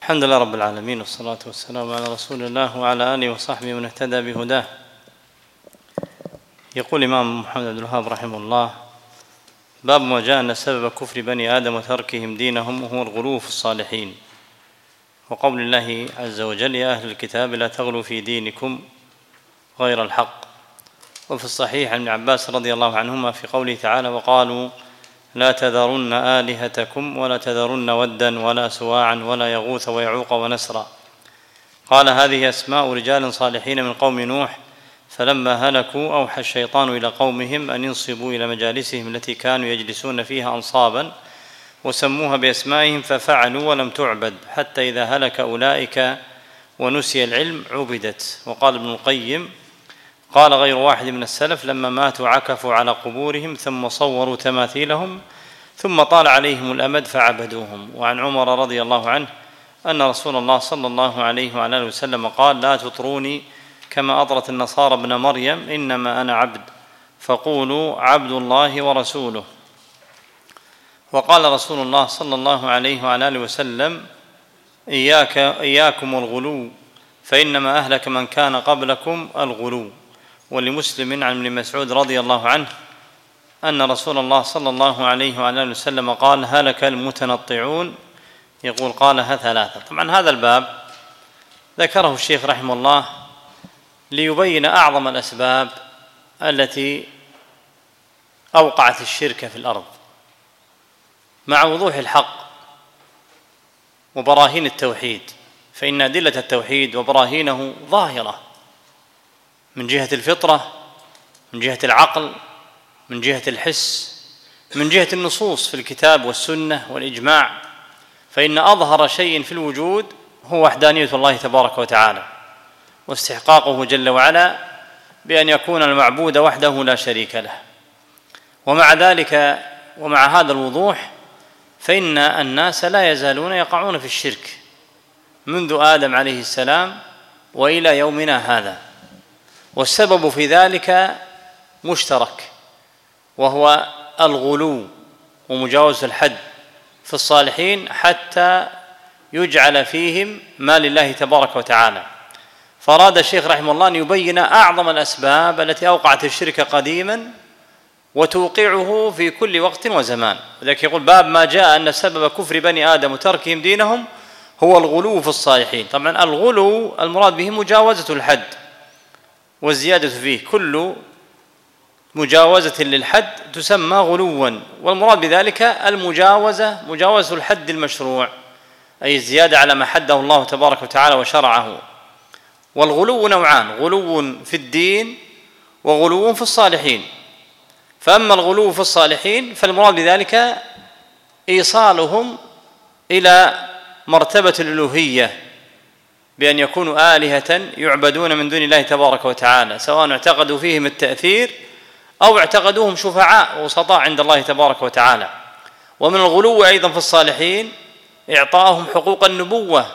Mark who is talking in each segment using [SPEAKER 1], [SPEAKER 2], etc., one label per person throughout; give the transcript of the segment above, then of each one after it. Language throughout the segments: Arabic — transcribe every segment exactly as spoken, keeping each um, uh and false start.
[SPEAKER 1] الحمد لله رب العالمين، والصلاة والسلام على رسول الله وعلى آله وصحبه من اهتدى بهداه. يقول الإمام محمد بن الوهاب رحمه الله: باب ما جاء أن سبب كفر بني آدم وتركهم دينهم هو الغلو في الصالحين، وقول الله عز وجل: يا أهل الكتاب لا تغلوا في دينكم غير الحق. وفي الصحيح عن ابن عباس رضي الله عنهما في قوله تعالى: وقالوا لا تذرن آلهتكم ولا تذرن ودا ولا سواعا ولا يغوث ويعوق ونسرا. قال: هذه أسماء رجال صالحين من قوم نوح، فلما هلكوا أوحى الشيطان إلى قومهم أن ينصبوا إلى مجالسهم التي كانوا يجلسون فيها أنصابا، وسموها بأسمائهم ففعلوا ولم تعبد، حتى إذا هلك أولئك ونسي العلم عبدت. وقال ابن القيم: قال غير واحد من السلف: لما ماتوا عكفوا على قبورهم ثم صوروا تماثيلهم ثم طال عليهم الأمد فعبدوهم. وعن عمر رضي الله عنه أن رسول الله صلى الله عليه وعلى آله وسلم قال: لا تطروني كما أطرت النصارى ابن مريم، إنما أنا عبد، فقولوا عبد الله ورسوله. وقال رسول الله صلى الله عليه وعلى آله وسلم: إياك إياكم الغلو، فإنما أهلك من كان قبلكم الغلو. ولمسلم عن ابن مسعود رضي الله عنه أن رسول الله صلى الله عليه وعلى آله وسلم قال: هلك المتنطعون. يقول قالها ثلاثة. طبعا هذا الباب ذكره الشيخ رحمه الله ليبين أعظم الأسباب التي أوقعت الشرك في الأرض، مع وضوح الحق وبراهين التوحيد، فإن أدلة التوحيد وبراهينه ظاهرة من جهة الفطرة، من جهة العقل، من جهة الحس، من جهة النصوص في الكتاب والسنة والإجماع. فإن أظهر شيء في الوجود هو وحدانية الله تبارك وتعالى، واستحقاقه جل وعلا بأن يكون المعبود وحده لا شريك له. ومع ذلك ومع هذا الوضوح فإن الناس لا يزالون يقعون في الشرك منذ آدم عليه السلام وإلى يومنا هذا، والسبب في ذلك مشترك، وهو الغلو ومجاوزة الحد في الصالحين حتى يجعل فيهم ما لله تبارك وتعالى. فأراد الشيخ رحمه الله أن يبين أعظم الأسباب التي أوقعت الشرك قديما وتوقعه في كل وقت وزمان. ولذلك يقول: باب ما جاء أن سبب كفر بني آدم وتركهم دينهم هو الغلو في الصالحين. طبعا الغلو المراد به مجاوزة الحد والزيادة فيه، كل مجاوزة للحد تسمى غلوا، والمراد بذلك المجاوزة مجاوزة الحد المشروع، أي الزيادة على ما حده الله تبارك وتعالى وشرعه. والغلو نوعان: غلو في الدين وغلو في الصالحين. فأما الغلو في الصالحين فالمراد بذلك إيصالهم إلى مرتبة الألوهية بأن يكونوا آلهة يعبدون من دون الله تبارك وتعالى، سواء اعتقدوا فيهم التأثير أو اعتقدوهم شفعاء وسطاء عند الله تبارك وتعالى. ومن الغلو أيضا في الصالحين إعطاءهم حقوق النبوة،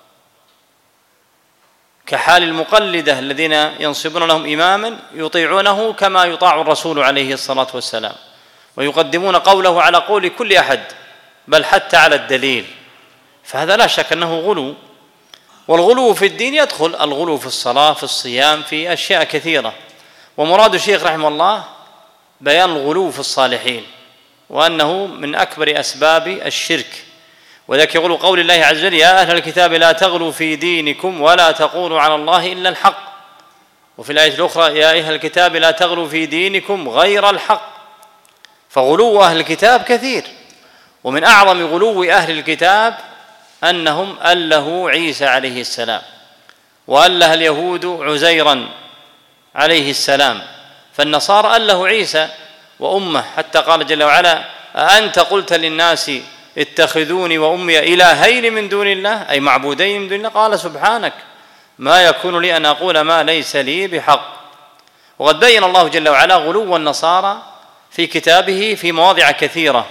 [SPEAKER 1] كحال المقلدة الذين ينصبون لهم إماما يطيعونه كما يطاع الرسول عليه الصلاة والسلام، ويقدمون قوله على قول كل أحد، بل حتى على الدليل. فهذا لا شك أنه غلو. والغلو في الدين يدخل الغلو في الصلاة، في الصيام، في أشياء كثيرة. ومراد الشيخ رحمه الله بيان الغلو في الصالحين، وأنه من أكبر أسباب الشرك. وذلك يقول قول الله عز وجل: يا أهل الكتاب لا تغلوا في دينكم ولا تقولوا على الله إلا الحق. وفي الآية الأخرى: يا أهل الكتاب لا تغلوا في دينكم غير الحق. فغلو أهل الكتاب كثير، ومن أعظم غلو أهل الكتاب أنهم ألهوا عيسى عليه السلام، وأله اليهود عزيرا عليه السلام، فالنصارى ألهوا عيسى وأمه، حتى قال جل وعلا: أأنت قلت للناس اتخذوني وأمي إلهين من دون الله، أي معبودين من دون الله؟ قال: سبحانك ما يكون لي أن أقول ما ليس لي بحق. وقد بين الله جل وعلا غلو النصارى في كتابه في مواضع كثيرة،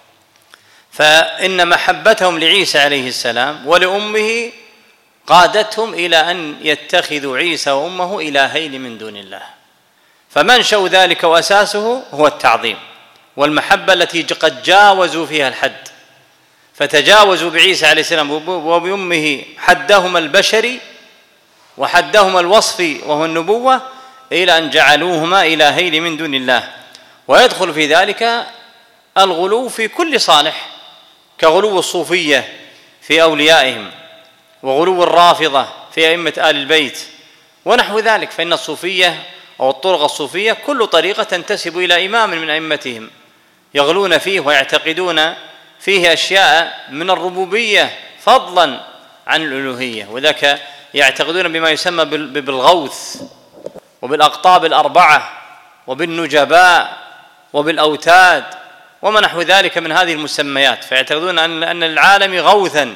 [SPEAKER 1] فإن محبتهم لعيسى عليه السلام ولأمه قادتهم إلى أن يتخذوا عيسى وأمه إلهين من دون الله. فمنشأ ذلك وأساسه هو التعظيم والمحبة التي قد جاوزوا فيها الحد. فتجاوزوا بعيسى عليه السلام وبأمه حدهما البشري وحدهما الوصفي وهو النبوة إلى أن جعلوهما إلهين من دون الله. ويدخل في ذلك الغلو في كل صالح، كغلو الصوفية في أوليائهم، وغلو الرافضة في أئمة آل البيت ونحو ذلك. فإن الصوفية أو الطرق الصوفية كل طريقة تنتسب إلى إمام من أئمتهم يغلون فيه ويعتقدون فيه أشياء من الربوبية فضلا عن الألوهية، وذاك يعتقدون بما يسمى بالغوث وبالأقطاب الأربعة وبالنجباء وبالأوتاد وما نحو ذلك من هذه المسميات، فيعتقدون أن العالم غوثا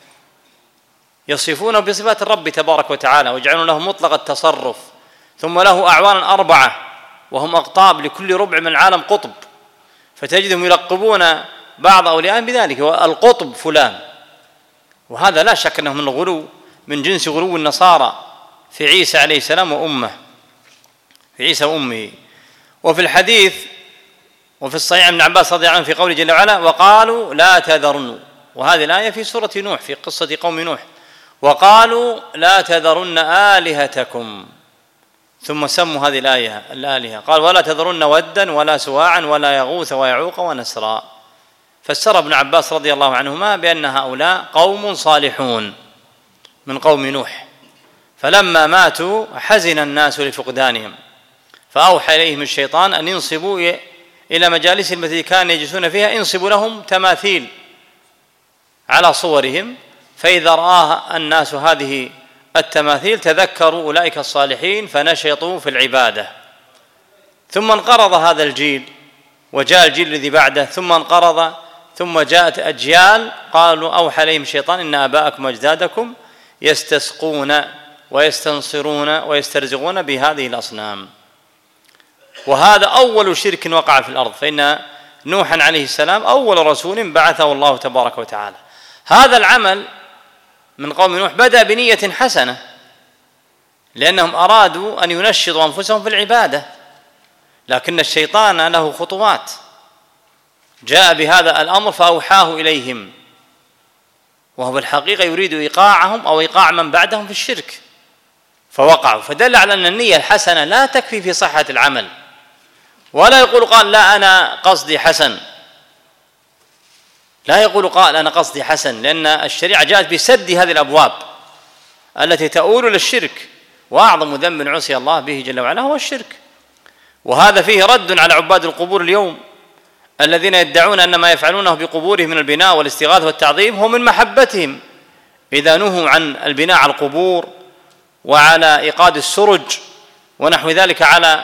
[SPEAKER 1] يصفونه بصفات الرب تبارك وتعالى ويجعلون له مطلق التصرف، ثم له أعوانا أربعة وهم أقطاب لكل ربع من العالم قطب، فتجدهم يلقبون بعض أوليائهم بذلك القطب فلان. وهذا لا شك أنه من الغلو من جنس غلو النصارى في عيسى عليه السلام وأمه، في عيسى وأمه. وفي الحديث وفي الصحيح عن ابن عباس رضي الله عنه في قوله جل وعلا وقالوا لا تذرن، وهذه الآية في سورة نوح في قصة قوم نوح، وقالوا لا تذرن آلهتكم، ثم سموا هذه الآية الآلهة، قال ولا تذرن ودا ولا سواعا ولا يغوث ويعوق ونسرا. فسر ابن عباس رضي الله عنهما بأن هؤلاء قوم صالحون من قوم نوح، فلما ماتوا حزن الناس لفقدانهم، فأوحى إليهم الشيطان أن ينصبوا إلى مجالسهم التي كانوا يجلسون فيها انصبوا لهم تماثيل على صورهم، فإذا رآها الناس هذه التماثيل تذكروا أولئك الصالحين فنشطوا في العبادة. ثم انقرض هذا الجيل وجاء الجيل الذي بعده، ثم انقرض، ثم جاءت أجيال قالوا أوحى إليهم الشيطان إن آباءكم وأجدادكم يستسقون ويستنصرون ويسترزقون بهذه الأصنام. وهذا أول شرك وقع في الأرض، فإن نوحا عليه السلام أول رسول بعثه الله تبارك وتعالى. هذا العمل من قوم نوح بدأ بنية حسنة، لأنهم أرادوا أن ينشطوا أنفسهم في العبادة، لكن الشيطان له خطوات، جاء بهذا الأمر فأوحاه إليهم، وهو الحقيقة يريد إيقاعهم أو إيقاع من بعدهم في الشرك فوقعوا. فدل على أن النية الحسنة لا تكفي في صحة العمل، ولا يقول قال لا أنا قصدي حسن، لا يقول قال أنا قصدي حسن، لأن الشريعة جاءت بسد هذه الأبواب التي تؤول للشرك، وأعظم ذنب عصي الله به جل وعلا هو الشرك. وهذا فيه رد على عباد القبور اليوم الذين يدعون أن ما يفعلونه بقبورهم من البناء والاستغاثة والتعظيم هو من محبتهم، إذا نهوا عن البناء على القبور وعلى إيقاد السرج ونحو ذلك على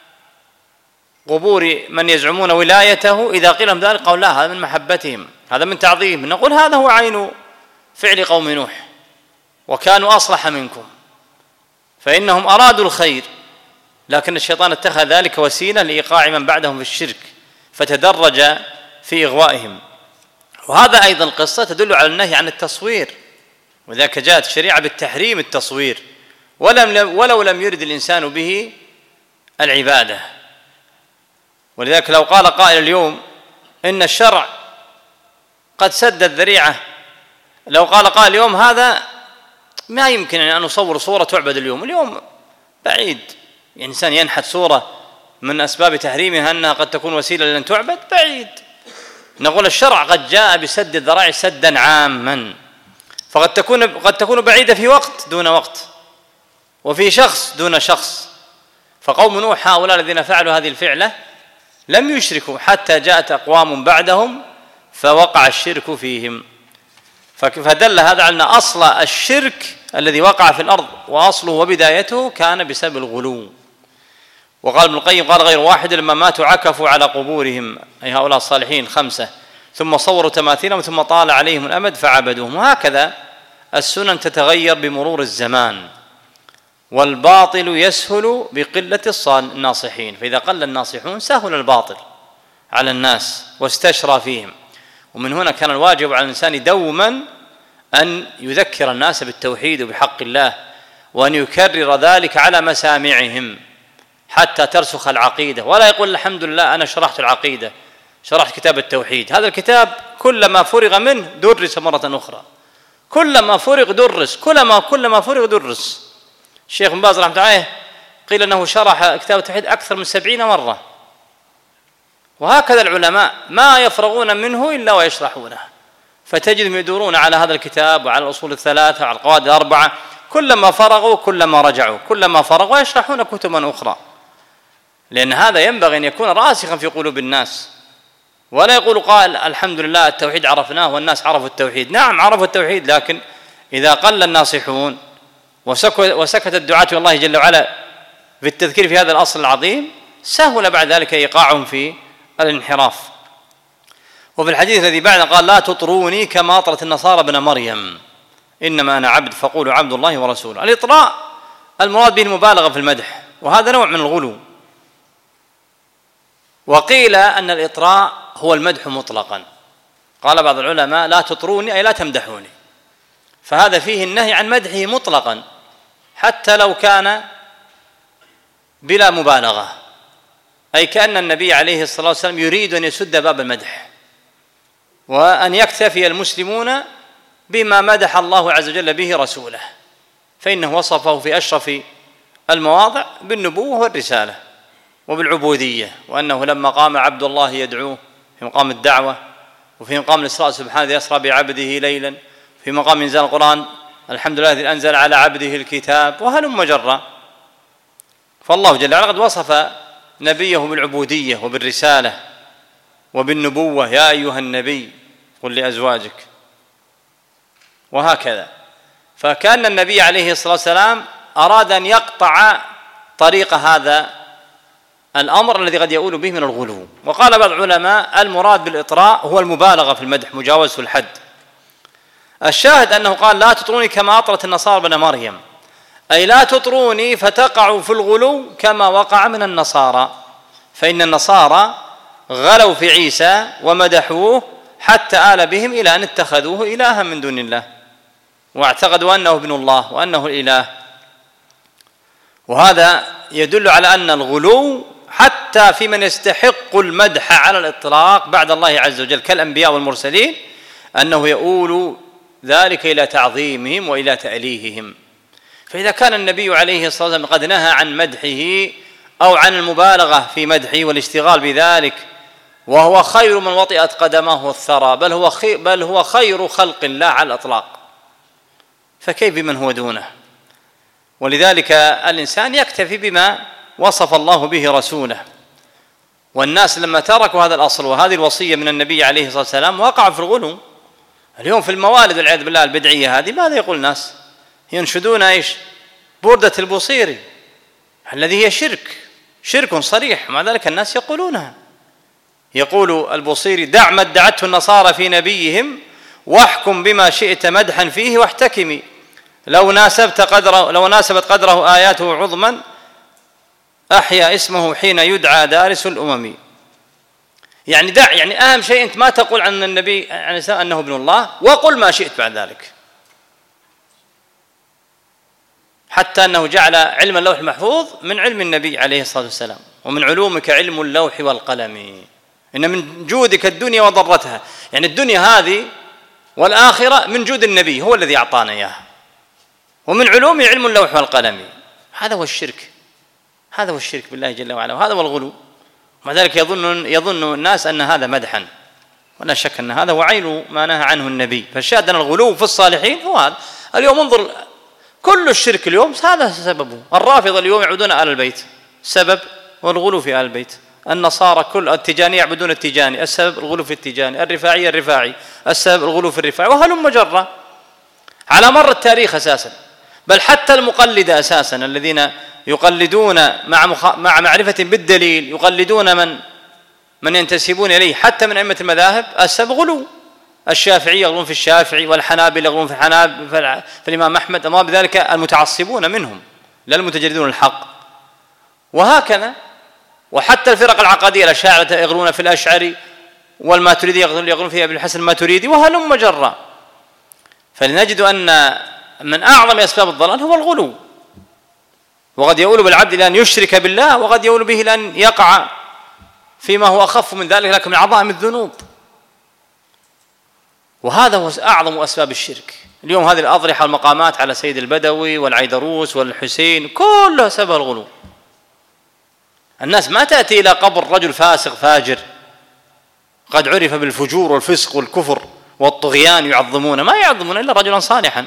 [SPEAKER 1] قبور من يزعمون ولايته، إذا قيل لهم ذلك قالوا لا هذا من محبتهم، هذا من تعظيم. نقول هذا هو عين فعل قوم نوح، وكانوا أصلح منكم، فإنهم أرادوا الخير، لكن الشيطان اتخذ ذلك وسيلة لإيقاع من بعدهم في الشرك فتدرج في إغوائهم. وهذا أيضا قصة تدل على النهي عن التصوير، وذاك جاءت الشريعة بالتحريم التصوير ولم ولو لم يرد الإنسان به العبادة. ولذلك لو قال قائل اليوم إن الشرع قد سد الذريعة، لو قال قائل اليوم هذا ما يمكن أن نصور صورة تعبد اليوم، اليوم بعيد، يعني إنسان ينحت صورة من أسباب تحريمها أنها قد تكون وسيلة لأن تعبد بعيد. نقول الشرع قد جاء بسد الذرائع سدا عاما، فقد تكون قد تكون بعيدة في وقت دون وقت، وفي شخص دون شخص. فقوم نوح هؤلاء الذين فعلوا هذه الفعلة لم يشركوا حتى جاءت أقوام بعدهم فوقع الشرك فيهم. فدل هذا على أن أصل الشرك الذي وقع في الأرض وأصله وبدايته كان بسبب الغلو. وقال ابن القيم قال غير واحد لما ماتوا عكفوا على قبورهم، أي هؤلاء الصالحين خمسة، ثم صوروا تماثيلهم ثم طال عليهم الأمد فعبدوهم. وهكذا السنن تتغير بمرور الزمان، والباطل يسهل بقلة الناصحين، فإذا قل الناصحون سهل الباطل على الناس واستشرى فيهم. ومن هنا كان الواجب على الإنسان دوما أن يذكر الناس بالتوحيد وبحق الله، وأن يكرر ذلك على مسامعهم حتى ترسخ العقيدة، ولا يقول الحمد لله أنا شرحت العقيدة، شرحت كتاب التوحيد. هذا الكتاب كلما فرغ منه درس مرة أخرى، كلما فرغ درس، كلما كلما فرغ درس. الشيخ بن باز رحمه الله عليه قيل أنه شرح كتاب التوحيد أكثر من سبعين مرة. وهكذا العلماء ما يفرغون منه إلا ويشرحونه، فتجدهم يدورون على هذا الكتاب وعلى الأصول الثلاثة وعلى القواعد الأربعة، كلما فرغوا كلما رجعوا، كلما فرغوا يشرحون كتبا أخرى، لأن هذا ينبغي أن يكون راسخا في قلوب الناس، ولا يقول قائل الحمد لله التوحيد عرفناه والناس عرفوا التوحيد. نعم عرفوا التوحيد، لكن إذا قل الناصحون وسكت الدعاة إلى الله جل وعلا بالتذكير في هذا الأصل العظيم سهل بعد ذلك إيقاعهم في الانحراف. وفي الحديث الذي بعده قال لا تطروني كما أطرت النصارى ابن مريم إنما أنا عبد فقولوا عبد الله ورسوله. الإطراء المراد به المبالغة في المدح، وهذا نوع من الغلو. وقيل أن الإطراء هو المدح مطلقا، قال بعض العلماء لا تطروني أي لا تمدحوني، فهذا فيه النهي عن مدحه مطلقا حتى لو كان بلا مبالغة، أي كأن النبي عليه الصلاة والسلام يريد أن يسد باب المدح وأن يكتفي المسلمون بما مدح الله عز وجل به رسوله، فإنه وصفه في أشرف المواضع بالنبوة والرسالة وبالعبودية، وأنه لما قام عبد الله يدعوه في مقام الدعوة، وفي مقام الإسراء سبحانه يسرى بعبده ليلا، في مقام إنزال القرآن الحمد لله الذي أنزل على عبده الكتاب، وهلم جرا. فالله جل وعلا قد وصف نبيه بالعبودية وبالرسالة وبالنبوة، يا أيها النبي قل لأزواجك، وهكذا. فكان النبي عليه الصلاة والسلام أراد أن يقطع طريق هذا الأمر الذي قد يؤول به من الغلو. وقال بعض العلماء المراد بالإطراء هو المبالغة في المدح، مجاوزة الحد. الشاهد أنه قال لا تطروني كما أطرت النصارى ابن مريم، أي لا تطروني فتقعوا في الغلو كما وقع من النصارى، فإن النصارى غلوا في عيسى ومدحوه حتى آل بهم إلى أن اتخذوه إلها من دون الله، واعتقدوا أنه ابن الله وأنه الإله. وهذا يدل على أن الغلو حتى في من يستحق المدح على الإطلاق بعد الله عز وجل كالأنبياء والمرسلين أنه يؤول ذلك إلى تعظيمهم وإلى تأليههم. فإذا كان النبي عليه الصلاة والسلام قد نهى عن مدحه أو عن المبالغة في مدحه والاشتغال بذلك، وهو خير من وطئت قدمه الثرى، بل هو خير, بل هو خير خلق الله على الإطلاق، فكيف بمن هو دونه؟ ولذلك الإنسان يكتفي بما وصف الله به رسوله. والناس لما تركوا هذا الأصل وهذه الوصية من النبي عليه الصلاة والسلام وقعوا في الغلو. اليوم في الموالد والعياذ بالله البدعية هذه ماذا يقول الناس؟ ينشدون ايش؟ بردة البوصيري الذي هي شرك، شرك صريح، مع ذلك الناس يقولونها. يقول البوصيري دع ما ادعته النصارى في نبيهم واحكم بما شئت مدحا فيه واحتكمي، لو ناسبت قدره لو ناسبت قدره آياته عظما أحيا اسمه حين يدعى دارس الأمم. يعني دع، يعني أهم شيء أنت ما تقول عن النبي عليه السلام أنه ابن الله، وقل ما شئت بعد ذلك، حتى أنه جعل علم اللوح المحفوظ من علم النبي عليه الصلاة والسلام، ومن علومك علم اللوح والقلم، إن من جودك الدنيا وضرتها، يعني الدنيا هذه والآخرة من جود النبي هو الذي أعطانا إياها، ومن علومه علم اللوح والقلم. هذا هو الشرك، هذا هو الشرك بالله جل وعلا، وهذا هو الغلو. ومع ذلك يظن يظن الناس أن هذا مدحا، ولا شك أن هذا هو عين ما نهى عنه النبي. فالشاهد أن الغلو في الصالحين هو هذا. اليوم انظر كل الشرك اليوم هذا سببه. الرافضة اليوم يعبدون آل البيت، سبب والغلو في آل البيت. النصارى كل التجاني يعبدون التجاني، السبب الغلو في التجاني. الرفاعي الرفاعي، السبب الغلو في الرفاعي، وهلم جرا على مر التاريخ أساسا. بل حتى المقلدة أساسا الذين يقلدون مع مخ... مع معرفة بالدليل يقلدون من من ينتسبون إليه حتى من أئمة المذاهب، السبب غلو. الشافعي يغلون في الشافعي، والحنابلة يغلون في الحنابلة، في الإمام أحمد، وما بذلك المتعصبون منهم لا المتجردون الحق، وهكذا. وحتى الفرق العقدية الأشاعرة يغلون في الأشعري، والماتريدي يغلون في أبي الحسن الماتريدي، وهلم جرا. فلنجد أن من أعظم أسباب الضلال هو الغلو، وقد يؤول بالعبد إلى أن يشرك بالله، وقد يؤول به إلى أن يقع فيما هو أخف من ذلك لكن من عظائم الذنوب. وهذا هو أعظم أسباب الشرك. اليوم هذه الأضرحة والمقامات على سيد البدوي والعيدروس والحسين كلها سبب الغلو. الناس ما تأتي إلى قبر رجل فاسق فاجر قد عرف بالفجور والفسق والكفر والطغيان يعظمون، ما يعظمون إلا رجلا صالحا.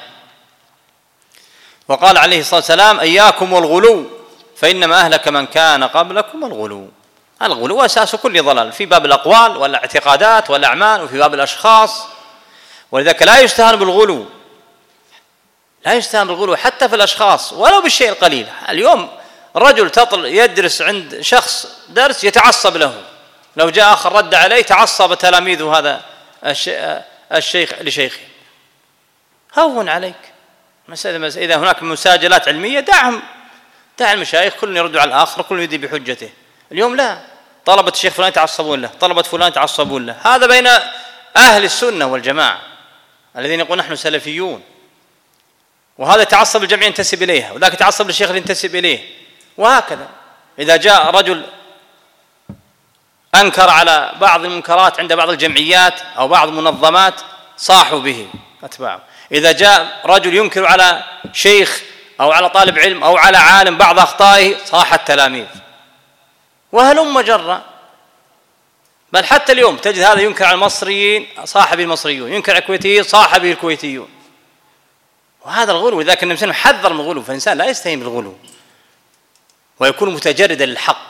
[SPEAKER 1] وقال عليه الصلاة والسلام: إياكم والغلو فإنما أهلك من كان قبلكم الغلو. الغلو أساس كل ضلال، في باب الأقوال والاعتقادات والأعمال وفي باب الأشخاص. ولذلك لا يستهان بالغلو، لا يستهان بالغلو حتى في الأشخاص ولو بالشيء القليل. اليوم رجل تطل يدرس عند شخص درس يتعصب له، لو جاء آخر رد عليه تعصب تلاميذه هذا الشيخ لشيخه. هون عليك مسألة، إذا هناك مساجلات علمية دعهم، دع المشايخ كل يرد على الآخر كل يدي بحجته. اليوم لا، طلبة الشيخ فلان يتعصبون له، طلبة فلان يتعصبون له. هذا بين أهل السنة والجماعة الذين يقولون نحن سلفيون، وهذا يتعصب الجمعية ينتسب إليها، وذاك يتعصب للشيخ اللي ينتسب إليه، وهكذا. إذا جاء رجل أنكر على بعض المنكرات عند بعض الجمعيات أو بعض المنظمات صاحوا به أتباعه. إذا جاء رجل ينكر على شيخ أو على طالب علم أو على عالم بعض أخطائه صاح التلاميذ، وهلم جرا. بل حتى اليوم تجد هذا ينكر على المصريين صاح به المصريون، ينكر على الكويتيين صاح به الكويتيون، وهذا الغلو. لذلك النبي صلى الله عليه وسلم حذر من الغلو، فالإنسان لا يستهين بالغلو ويكون متجردا للحق،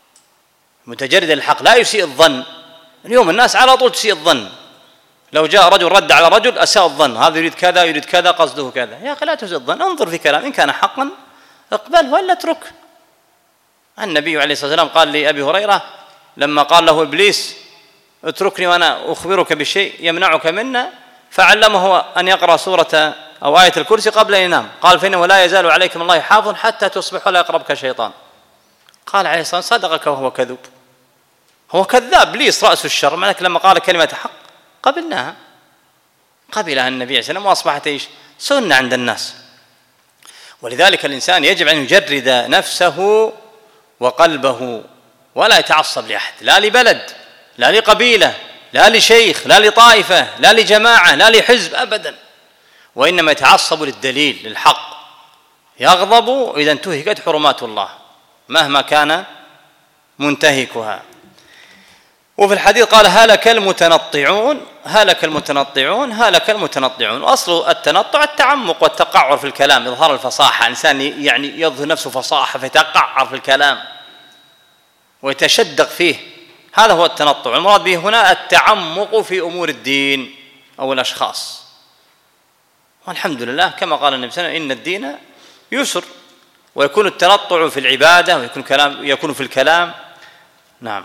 [SPEAKER 1] متجردا للحق لا يسيء الظن. اليوم الناس على طول تسيء الظن، لو جاء رجل رد على رجل أساء الظن، هذا يريد كذا يريد كذا قصده كذا. يا أخي لا تسيء الظن، انظر في كلام، إن كان حقا اقبله ولا اترك. النبي عليه الصلاة والسلام قال لأبي هريرة لما قال له إبليس: اتركني وأنا أخبرك بشيء يمنعك منا، فعلمه أن يقرأ سورة أو آية الكرسي قبل أن ينام، قال: فإنه لا يزال عليك من الله حافظ حتى تصبح ولا يقربك شيطان. قال عليه الصلاة والسلام: صدقك وهو كذوب. هو كذاب إبليس رأس الشر، لكن لما قال كلمة حق قبلناها، قبلها النبي عليه الصلاة والسلام، وأصبحت إيش؟ سنة عند الناس. ولذلك الإنسان يجب أن يجرد نفسه وقلبه ولا يتعصب لأحد، لا لبلد لا لقبيلة لا لشيخ لا لطائفة لا لجماعة لا لحزب أبدا، وإنما يتعصب للدليل للحق، يغضب إذا انتهكت حرمات الله مهما كان منتهكها. وفي الحديث قال: هلك المتنطعون هلك المتنطعون هلك المتنطعون. وأصل التنطع التعمق والتقعر في الكلام، إظهار الفصاحة، إنسان يعني يظهر نفسه فصاحة فيتقعر في الكلام ويتشدق فيه، هذا هو التنطع. المراد به هنا التعمق في أمور الدين أو الأشخاص. والحمد لله كما قال النبي صلى الله عليه وسلم: إن الدين يسر. ويكون التنطع في العبادة ويكون كلام يكون في الكلام. نعم.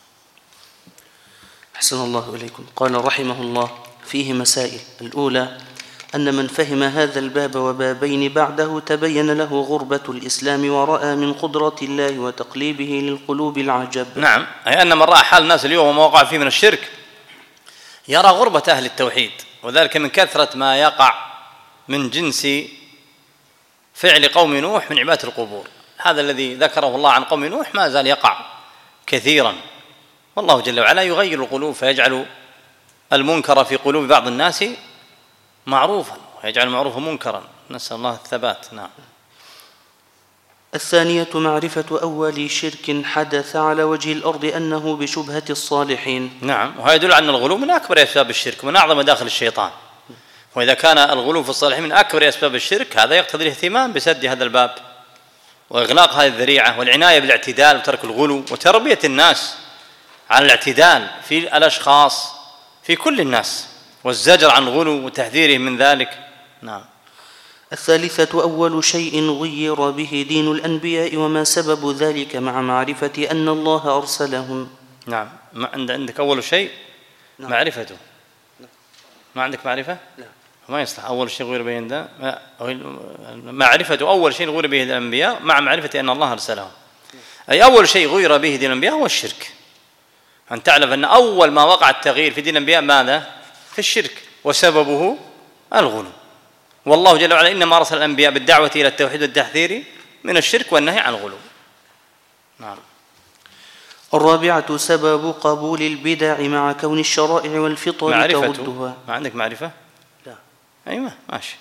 [SPEAKER 2] أحسن الله إليكم. قال رحمه الله: فيه مسائل. الأولى أن من فهم هذا الباب وبابين بعده تبين له غربة الإسلام ورأى من قدرة الله وتقليبه للقلوب العجب.
[SPEAKER 1] نعم، أي أن من رأى حال الناس اليوم وما وقع فيه من الشرك يرى غربة أهل التوحيد، وذلك من كثرة ما يقع من جنس فعل قوم نوح من عبادة القبور. هذا الذي ذكره الله عن قوم نوح ما زال يقع كثيرا، والله جل وعلا يغير القلوب فيجعل المنكر في قلوب بعض الناس معروفا ويجعل المعروف منكرا، نسأل الله الثبات. نعم.
[SPEAKER 2] الثانية معرفة أول شرك حدث على وجه الأرض أنه بشبهة الصالحين.
[SPEAKER 1] نعم، وهذا يدل أن الغلو من أكبر أسباب الشرك ومن أعظم مداخل الشيطان. وإذا كان الغلو في الصالحين من أكبر أسباب الشرك هذا يقتضي الاهتمام بسد هذا الباب وإغلاق هذه الذريعة والعناية بالاعتدال وترك الغلو وتربية الناس على الاعتدال في الأشخاص في كل الناس والزجر عن الغلو وتحذيرهم من ذلك. نعم.
[SPEAKER 2] الثالثة أول شيء غير به دين الأنبياء وما سبب ذلك مع معرفة أن الله أرسلهم.
[SPEAKER 1] نعم. ما عندك أول شيء؟ نعم. معرفته.
[SPEAKER 2] نعم.
[SPEAKER 1] ما عندك معرفة؟
[SPEAKER 2] لا.
[SPEAKER 1] ما يصلح أول شيء غير به ده معرفة أول شيء غير به الأنبياء مع معرفة أن الله أرسلهم. أي أول شيء غير به دين الأنبياء هو الشرك. أن تعلم أن أول ما وقع التغيير في دين الأنبياء ماذا؟ في الشرك، وسببه الغلو. والله جل وعلا إنما أرسل الأنبياء بالدعوة إلى التوحيد والتحذير من الشرك والنهي عن الغلو. نعم.
[SPEAKER 2] الرابعة سبب قبول البدع مع كون الشرائع والفطر تردها.
[SPEAKER 1] ما عندك معرفة؟
[SPEAKER 2] لا.
[SPEAKER 1] أيوة ماشي.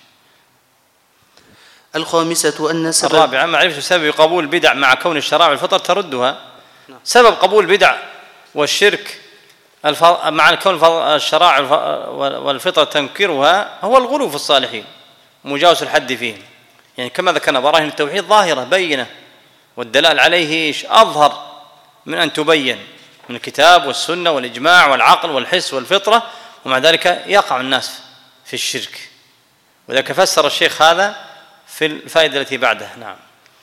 [SPEAKER 2] الخامسة أن سبب
[SPEAKER 1] الرابعة معرفة سبب قبول البدع مع كون الشرائع والفطر تردها. سبب قبول البدع والشرك مع كون الشرائع والفطر تنكرها هو الغلو في الصالحين ومجاوزة الحد فيهم، يعني كما ذكرنا براهين التوحيد ظاهرة بينة، والدلال عليه أظهر من أن تبين من الكتاب والسنة والإجماع والعقل والحس والفطرة، ومع ذلك يقع الناس في الشرك. وذلك فسر الشيخ هذا في الفائدة التي بعده. نعم.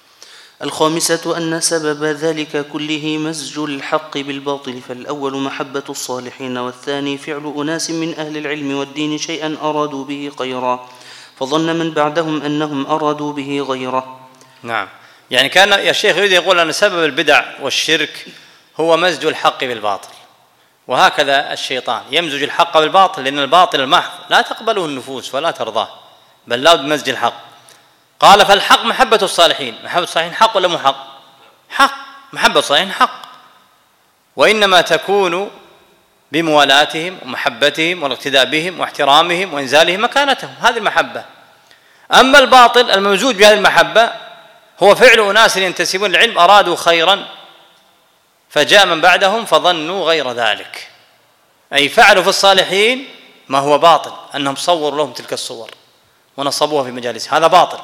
[SPEAKER 2] الخامسة أن سبب ذلك كله مزج الحق بالباطل، فالأول محبة الصالحين، والثاني فعل أناس من أهل العلم والدين شيئا أرادوا به خيرا، فظن من بعدهم أنهم أرادوا به غيره.
[SPEAKER 1] نعم، يعني كان يا شيخ يريد يقول أن سبب البدع والشرك هو مزج الحق بالباطل، وهكذا الشيطان يمزج الحق بالباطل، لأن الباطل المحض لا تقبله النفوس ولا ترضاه، بل لا بد مزج الحق. قال فالحق محبة الصالحين. محبة الصالحين حق ولا مو حق؟ حق. محبة الصالحين حق، وإنما تكون بموالاتهم ومحبتهم والاقتداء بهم واحترامهم وإنزالهم مكانتهم، هذه المحبة. أما الباطل الممزوج بهذه المحبة هو فعل أناس ينتسبون للعلم أرادوا خيرا فجاء من بعدهم فظنوا غير ذلك، أي فعلوا في الصالحين ما هو باطل، أنهم صوروا لهم تلك الصور ونصبوها في مجالس، هذا باطل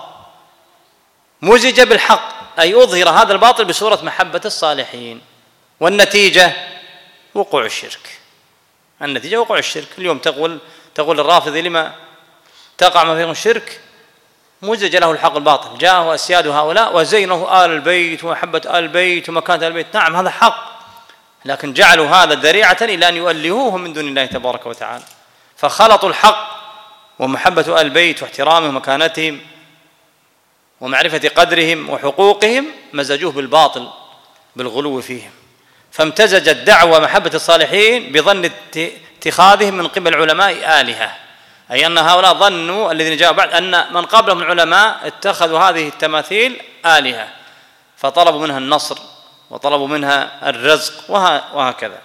[SPEAKER 1] مزج بالحق، أي أظهر هذا الباطل بصورة محبة الصالحين، والنتيجة وقوع الشرك. النتيجة وقوع الشرك. اليوم تقول تقول الرافضي لما تقع ما فيه الشرك؟ مزج له الحق الباطل، جاءه أسياد هؤلاء وزينه آل البيت ومحبة آل البيت ومكانة آل البيت. نعم هذا حق، لكن جعلوا هذا ذريعة إلى أن يؤلهوه من دون الله تبارك وتعالى، فخلطوا الحق ومحبة آل البيت واحترامهم ومكانتهم ومعرفة قدرهم وحقوقهم مزجوه بالباطل بالغلو فيهم، فامتزجت دعوى محبة الصالحين بظن اتخاذهم من قبل علماء آلهة، أي أن هؤلاء ظنوا الذين جاءوا بعد أن من قبلهم العلماء اتخذوا هذه التماثيل آلهة، فطلبوا منها النصر وطلبوا منها الرزق وهكذا.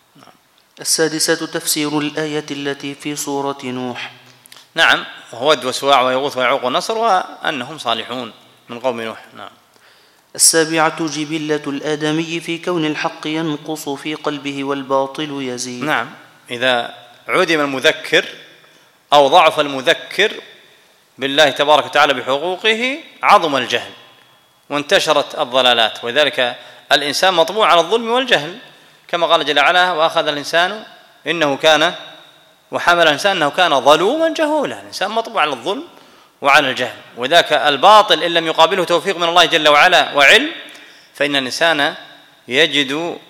[SPEAKER 2] السادسة تفسير الآية التي في سورة نوح.
[SPEAKER 1] نعم، وهو ود وسواع ويغوث ويعوق والنصر، وأنهم صالحون من قوم نوح. نعم.
[SPEAKER 2] السابعة جبلة الآدمي في كون الحق ينقص في قلبه والباطل يزيد.
[SPEAKER 1] نعم، إذا عدم المذكر أو ضعف المذكر بالله تبارك وتعالى بحقوقه عظم الجهل وانتشرت الضلالات، ولذلك الإنسان مطبوع على الظلم والجهل، كما قال جل وعلا وأخذ الإنسان إنه كان وحمل الإنسان أنه كان ظلوما جهولا. الإنسان مطبوع على الظلم وعلى الجهل، وذاك الباطل إن لم يقابله توفيق من الله جل وعلا وعلم فإن الإنسان يجد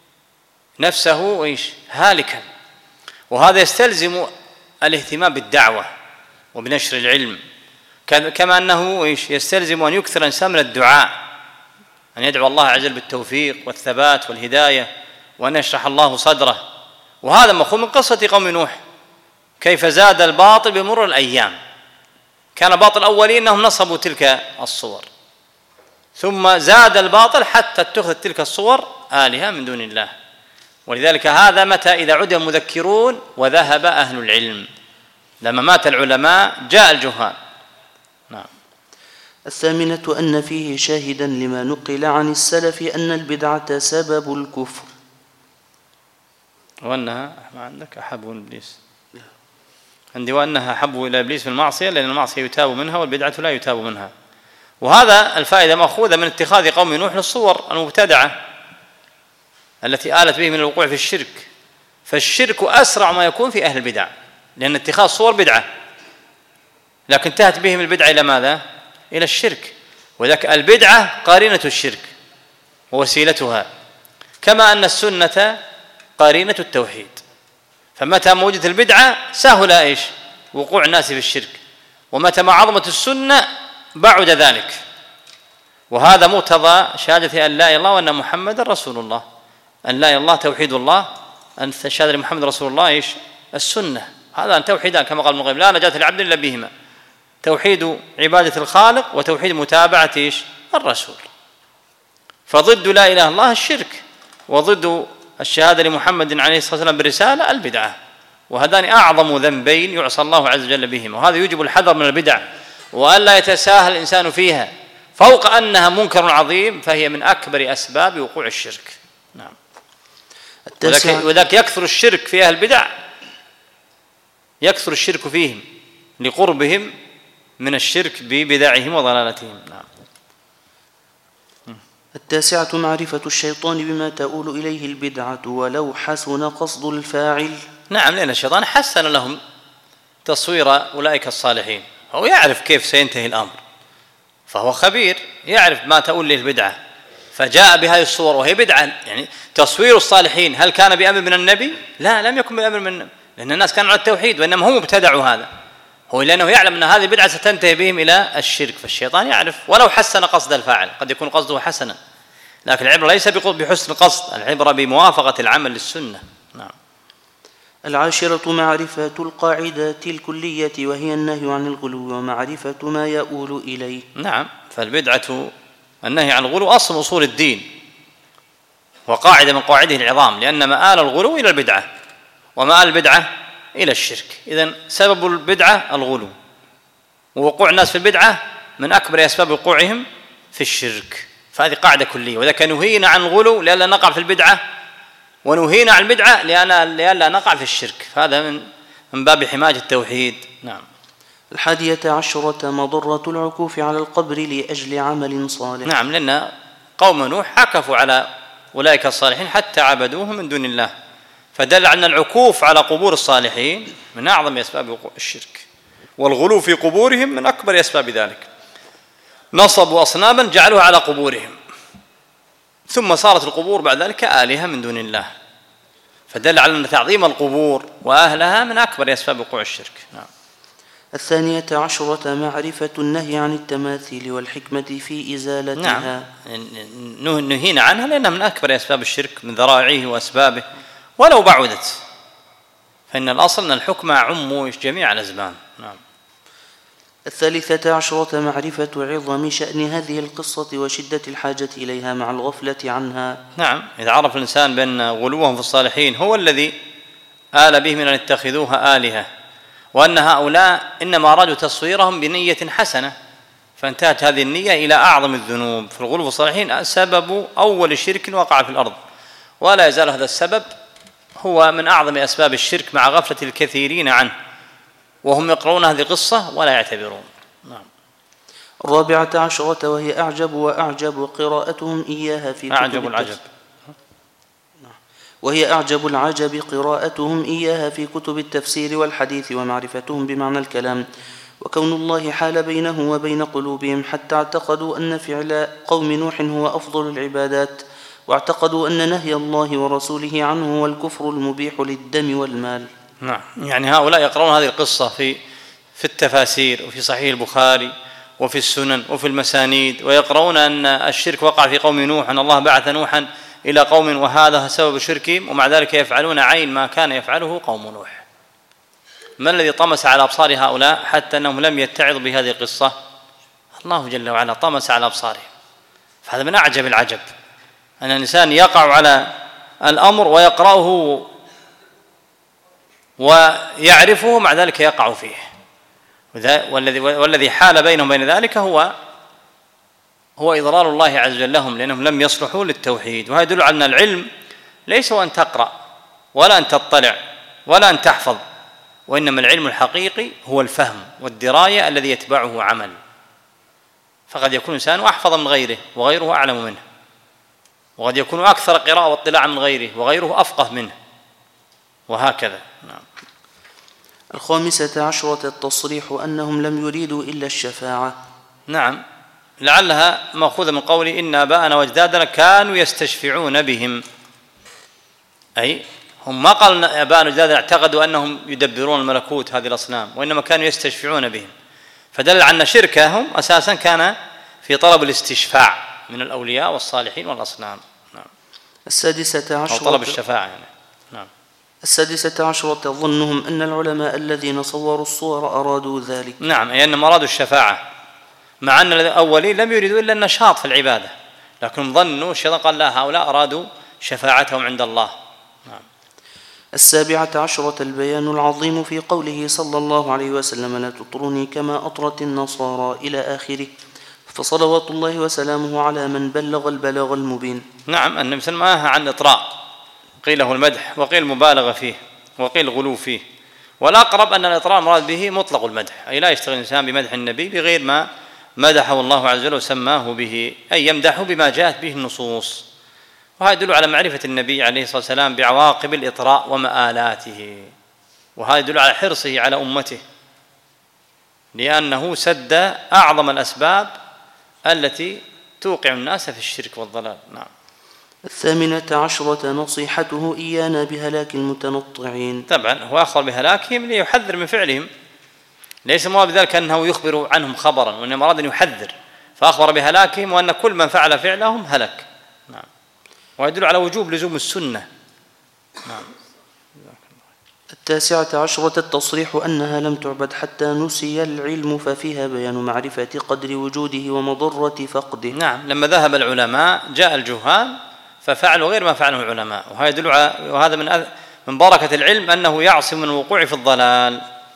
[SPEAKER 1] نفسه إيش هالكا، وهذا يستلزم الاهتمام بالدعوة وبنشر العلم، كما أنه إيش يستلزم أن يكثر الإنسان من الدعاء، أن يدعو الله عز وجل بالتوفيق والثبات والهداية وأن يشرح الله صدره. وهذا مأخوذ من قصة قوم نوح، كيف زاد الباطل بمرور الأيام. كان باطل أولي أنهم نصبوا تلك الصور، ثم زاد الباطل حتى اتخذت تلك الصور آلهة من دون الله. ولذلك هذا متى إذا عدم مذكرون وذهب أهل العلم، لما مات العلماء جاء الجهال. نعم.
[SPEAKER 2] الثامنة أن فيه شاهدا لما نقل عن السلف أن البدعة سبب الكفر،
[SPEAKER 1] وأنها ما عندك أحب من إبليس عندي، وأنها أحب إلى إبليس من المعصية، لأن المعصية يتاب منها والبدعة لا يتاب منها. وهذا الفائدة مأخوذة من اتخاذ قوم نوح للصور المبتدعة التي آلت به من الوقوع في الشرك، فالشرك أسرع ما يكون في أهل البدع، لأن اتخاذ صور بدعة، لكن انتهت بهم البدعة إلى ماذا؟ إلى الشرك. وذلك البدعة قارنة الشرك ووسيلتها، كما أن السنة قارنة التوحيد، فمتى ما وجدت البدعة سهل إيش؟ وقوع الناس في الشرك، ومتى ما عظمت السنة بعد ذلك. وهذا مقتضى شهادة أن لا إله إلا الله وأن محمدا رسول الله. أن لا إله إلا الله توحيد الله، أن شهادة محمد رسول الله إيش؟ السنة. هذا أن توحيدان كما قال ابن القيم، لا نجاة لعبد إلا بهما، توحيد عبادة الخالق وتوحيد متابعة إيش؟ الرسول. فضد لا إله إلا الله الشرك، وضد الشهادة لمحمد عليه الصلاة والسلام بالرسالة البدعة، وهذان أعظم ذنبين يعصى الله عز وجل بهما، وهذا يوجب الحذر من البدع وألا يتساهل الإنسان فيها، فوق أنها منكر عظيم فهي من أكبر أسباب وقوع الشرك. نعم. وذاك يكثر الشرك في أهل البدع، يكثر الشرك فيهم لقربهم من الشرك ببدعهم وضلالتهم. نعم.
[SPEAKER 2] التاسعة معرفة الشيطان بما تؤول إليه البدعة ولو حسن قصد الفاعل.
[SPEAKER 1] نعم، لأن الشيطان حسن لهم تصوير أولئك الصالحين، هو يعرف كيف سينتهي الأمر، فهو خبير يعرف ما تؤول له البدعة، فجاء بهذه الصور وهي بدعة. يعني تصوير الصالحين هل كان بأمر من النبي؟ لا، لم يكن بأمر من، لأن الناس كانوا على التوحيد، وإنما هم ابتدعوا هذا، هو لأنه يعلم أن هذه البدعة ستنتهي بهم إلى الشرك، فالشيطان يعرف ولو حسن قصد الفاعل، قد يكون قصده حسنا، لكن العبرة ليس بحسن القصد، العبرة بموافقة العمل للسنة. نعم.
[SPEAKER 2] العاشرة معرفة القاعدة الكلية وهي النهي عن الغلو ومعرفة ما يؤول إليه.
[SPEAKER 1] نعم، فالبدعة النهي عن الغلو أصل أصول الدين وقاعدة من قواعده العظام، لأن مآل الغلو إلى البدعة ومآل البدعة إلى الشرك. إذن سبب البدعة الغلو، ووقوع الناس في البدعة من أكبر أسباب وقوعهم في الشرك، فهذه قاعدة كلية. وذلك نهينا عن الغلو لئلا نقع في البدعة، ونهينا عن البدعة لئلا نقع في الشرك، فهذا من من باب حماية التوحيد. نعم.
[SPEAKER 2] الحادية عشرة مضرة العكوف على القبر لأجل عمل صالح.
[SPEAKER 1] نعم، لأن قوم نوح عكفوا على أولئك الصالحين حتى عبدوهم من دون الله، فدل على أن العكوف على قبور الصالحين من أعظم أسباب وقوع الشرك، والغلو في قبورهم من أكبر أسباب ذلك. نصبوا أصناما جعلوها على قبورهم، ثم صارت القبور بعد ذلك آلهة من دون الله، فدل على أن تعظيم القبور وأهلها من أكبر أسباب وقوع الشرك. نعم.
[SPEAKER 2] الثانية عشرة معرفة النهي عن التماثيل والحكمة في إزالتها.
[SPEAKER 1] نعم، نهينا عنها لأنها من أكبر أسباب الشرك من ذرائعه وأسبابه ولو بعدت، فإن الأصل أن الحكم عم جميع الأزمان. نعم.
[SPEAKER 2] الثالثة عشرة معرفة عظم شأن هذه القصة وشدة الحاجة إليها مع الغفلة عنها.
[SPEAKER 1] نعم، إذا عرف الإنسان بأن غلوهم في الصالحين هو الذي آل بهم أن يتخذوها آلهة، وأن هؤلاء إنما أرادوا تصويرهم بنية حسنة، فانتهت هذه النية إلى أعظم الذنوب. في الغلو في الصالحين سبب أول شرك وقع في الأرض، ولا يزال هذا السبب هو من أعظم أسباب الشرك مع غفلة الكثيرين عنه، وهم يقرؤون هذه القصة ولا يعتبرون. نعم.
[SPEAKER 2] الرابعة عشرة وهي أعجب وأعجب قراءتهم إياها في
[SPEAKER 1] أعجب العجب
[SPEAKER 2] وهي أعجب العجب قراءتهم إياها في كتب التفسير والحديث ومعرفتهم بمعنى الكلام، وكون الله حال بينه وبين قلوبهم حتى اعتقدوا أن فعل قوم نوح هو أفضل العبادات، واعتقدوا أن نهي الله ورسوله عنه هو الكفر المبيح للدم والمال.
[SPEAKER 1] نعم، يعني هؤلاء يقرؤون هذه القصة في في التفاسير وفي صحيح البخاري وفي السنن وفي المسانيد، ويقرؤون أن الشرك وقع في قوم نوح، أن الله بعث نوحا إلى قوم وهذا سبب شركهم، ومع ذلك يفعلون عين ما كان يفعله قوم نوح. ما الذي طمس على أبصار هؤلاء حتى أنهم لم يتعظوا بهذه القصة؟ الله جل وعلا طمس على أبصارهم. فهذا من أعجب العجب أن الإنسان يقع على الأمر ويقرأه ويعرفه مع ذلك يقع فيه، والذي والذي حال بينهم بين ذلك هو هو إضلال الله عز وجل لهم، لأنهم لم يصلحوا للتوحيد. وهذا يدل على أن العلم ليس هو أن تقرأ ولا أن تطلع ولا أن تحفظ، وإنما العلم الحقيقي هو الفهم والدراية الذي يتبعه عمل. فقد يكون إنسان أحفظ من غيره وغيره أعلم منه، وقد يكون أكثر قراءة واطلاع من غيره وغيره أفقه منه، وهكذا. نعم.
[SPEAKER 2] الخامسة عشرة التصريح أنهم لم يريدوا إلا الشفاعة.
[SPEAKER 1] نعم، لعلها مأخوذة من قول إن آباءنا وأجدادنا كانوا يستشفعون بهم، أي هم ما قال آباءنا وأجدادنا اعتقدوا أنهم يدبرون الملكوت هذه الأصنام، وإنما كانوا يستشفعون بهم، فدل على أن شركهم أساسا كان في طلب الاستشفاع من الأولياء والصالحين والأصنام. نعم.
[SPEAKER 2] السادسة عشرة
[SPEAKER 1] أو طلب الشفاعة يعني. نعم.
[SPEAKER 2] السادسة عشرة ظنهم أن العلماء الذين صوروا الصور أرادوا ذلك.
[SPEAKER 1] نعم، أي أنهم أرادوا الشفاعة، مع أن الأولين لم يريدوا إلا النشاط في العبادة، لكن ظنوا الشيطان قال لا، هؤلاء أرادوا شفاعتهم عند الله. نعم.
[SPEAKER 2] السابعة عشرة البيان العظيم في قوله صلى الله عليه وسلم لا تطروني كما أطرت النصارى إلى آخره، فصلوات الله وسلامه على من بلغ البلاغ المبين.
[SPEAKER 1] نعم، النبي صلى الله عليه وسلم نهى عن الإطراء، قيل له المدح وقيل مبالغة فيه وقيل غلو فيه، والأقرب أن الإطراء المراد به مطلق المدح، أي لا يشتغل الإنسان بمدح النبي بغير ما مدحه الله عز وجل وسماه به، أي يمدحه بما جاءت به النصوص. وهذا يدل على معرفة النبي عليه الصلاة والسلام بعواقب الإطراء ومآلاته، وهذا يدل على حرصه على أمته، لأنه سد أعظم الأسباب التي توقع الناس في الشرك والضلال. نعم.
[SPEAKER 2] الثامنة عشرة نصيحته إيانا بهلاك المتنطعين.
[SPEAKER 1] طبعا هو أخبر بهلاكهم ليحذر من فعلهم، ليس مراد بذلك أنه يخبر عنهم خبرا، وإنما أراد أن يحذر، فأخبر بهلاكهم وأن كل من فعل فعلهم هلك. نعم. ويدل على وجوب لزوم السنة. نعم.
[SPEAKER 2] التاسعة عشرة التصريح أنها لم تعبد حتى نسي العلم، ففيها بيان معرفة قدر وجوده ومضرة فقده.
[SPEAKER 1] نعم، لما ذهب العلماء جاء الجهال ففعلوا غير ما فعله العلماء، وهذا يدل على، وهذا من من بركة العلم أنه يعصم من الوقوع في الضلال،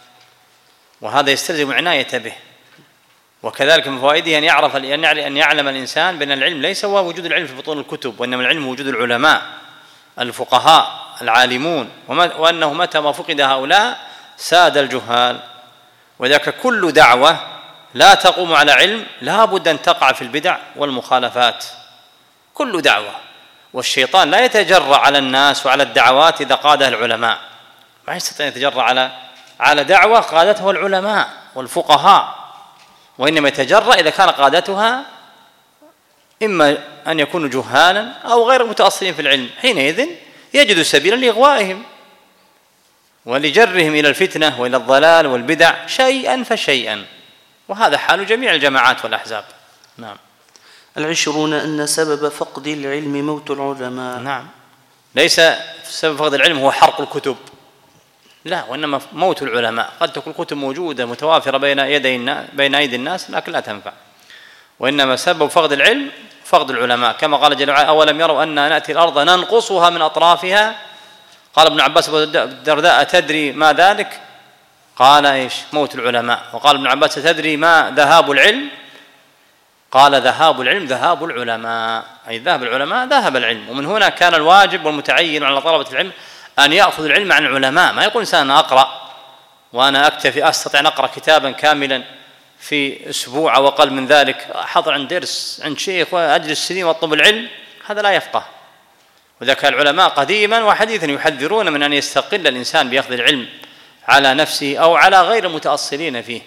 [SPEAKER 1] وهذا يستلزم عناية به. وكذلك من فوائده أن يعرف أن يعلم الإنسان بأن العلم ليس هو وجود العلم في بطون الكتب، وإنما العلم وجود العلماء الفقهاء العالمون، وأنه متى ما فقد هؤلاء ساد الجهال. وذاك كل دعوة لا تقوم على علم لا بد أن تقع في البدع والمخالفات، كل دعوة. والشيطان لا يتجرأ على الناس وعلى الدعوات إذا قادها العلماء، ما يستطيع أن يتجرأ على على دعوة قادتها العلماء والفقهاء، وإنما يتجرأ إذا كان قادتها إما أن يكونوا جهالا أو غير متأصلين في العلم، حينئذ يجد سبيلا لإغوائهم ولجرهم إلى الفتنة وإلى الضلال والبدع شيئا فشيئا، وهذا حال جميع الجماعات والأحزاب. نعم.
[SPEAKER 2] العشرون أن سبب فقد العلم موت العلماء.
[SPEAKER 1] نعم، ليس سبب فقد العلم هو حرق الكتب، لا، وإنما موت العلماء. قد تكون الكتب موجودة متوافرة بين يدي الناس بين أيدي الناس لكن لا تنفع، وإنما سبب فقد العلم فقد العلماء، كما قال جل وعلا أولم يروا أننا نأتي الأرض ننقصها من أطرافها. قال ابن عباس الدرداء أتدري ما ذلك؟ قال إيش؟ موت العلماء. وقال ابن عباس أتدري ما ذهاب العلم؟ قال ذهاب العلم ذهاب العلماء، أي ذهب العلماء ذهب العلم. ومن هنا كان الواجب والمتعين على طلبة العلم أن يأخذ العلم عن العلماء، ما يقول إنسان أنا أقرأ وأنا أكتفي أستطيع أن أقرأ كتابا كاملا في أسبوع أو أقل من ذلك، أحضر عند درس عند شيخ وأجلس سنين وأطلب العلم، هذا لا يفقه. وذاك العلماء قديما وحديثا يحذرون من أن يستقل الإنسان بأخذ العلم على نفسه أو على غير المتأصلين فيه.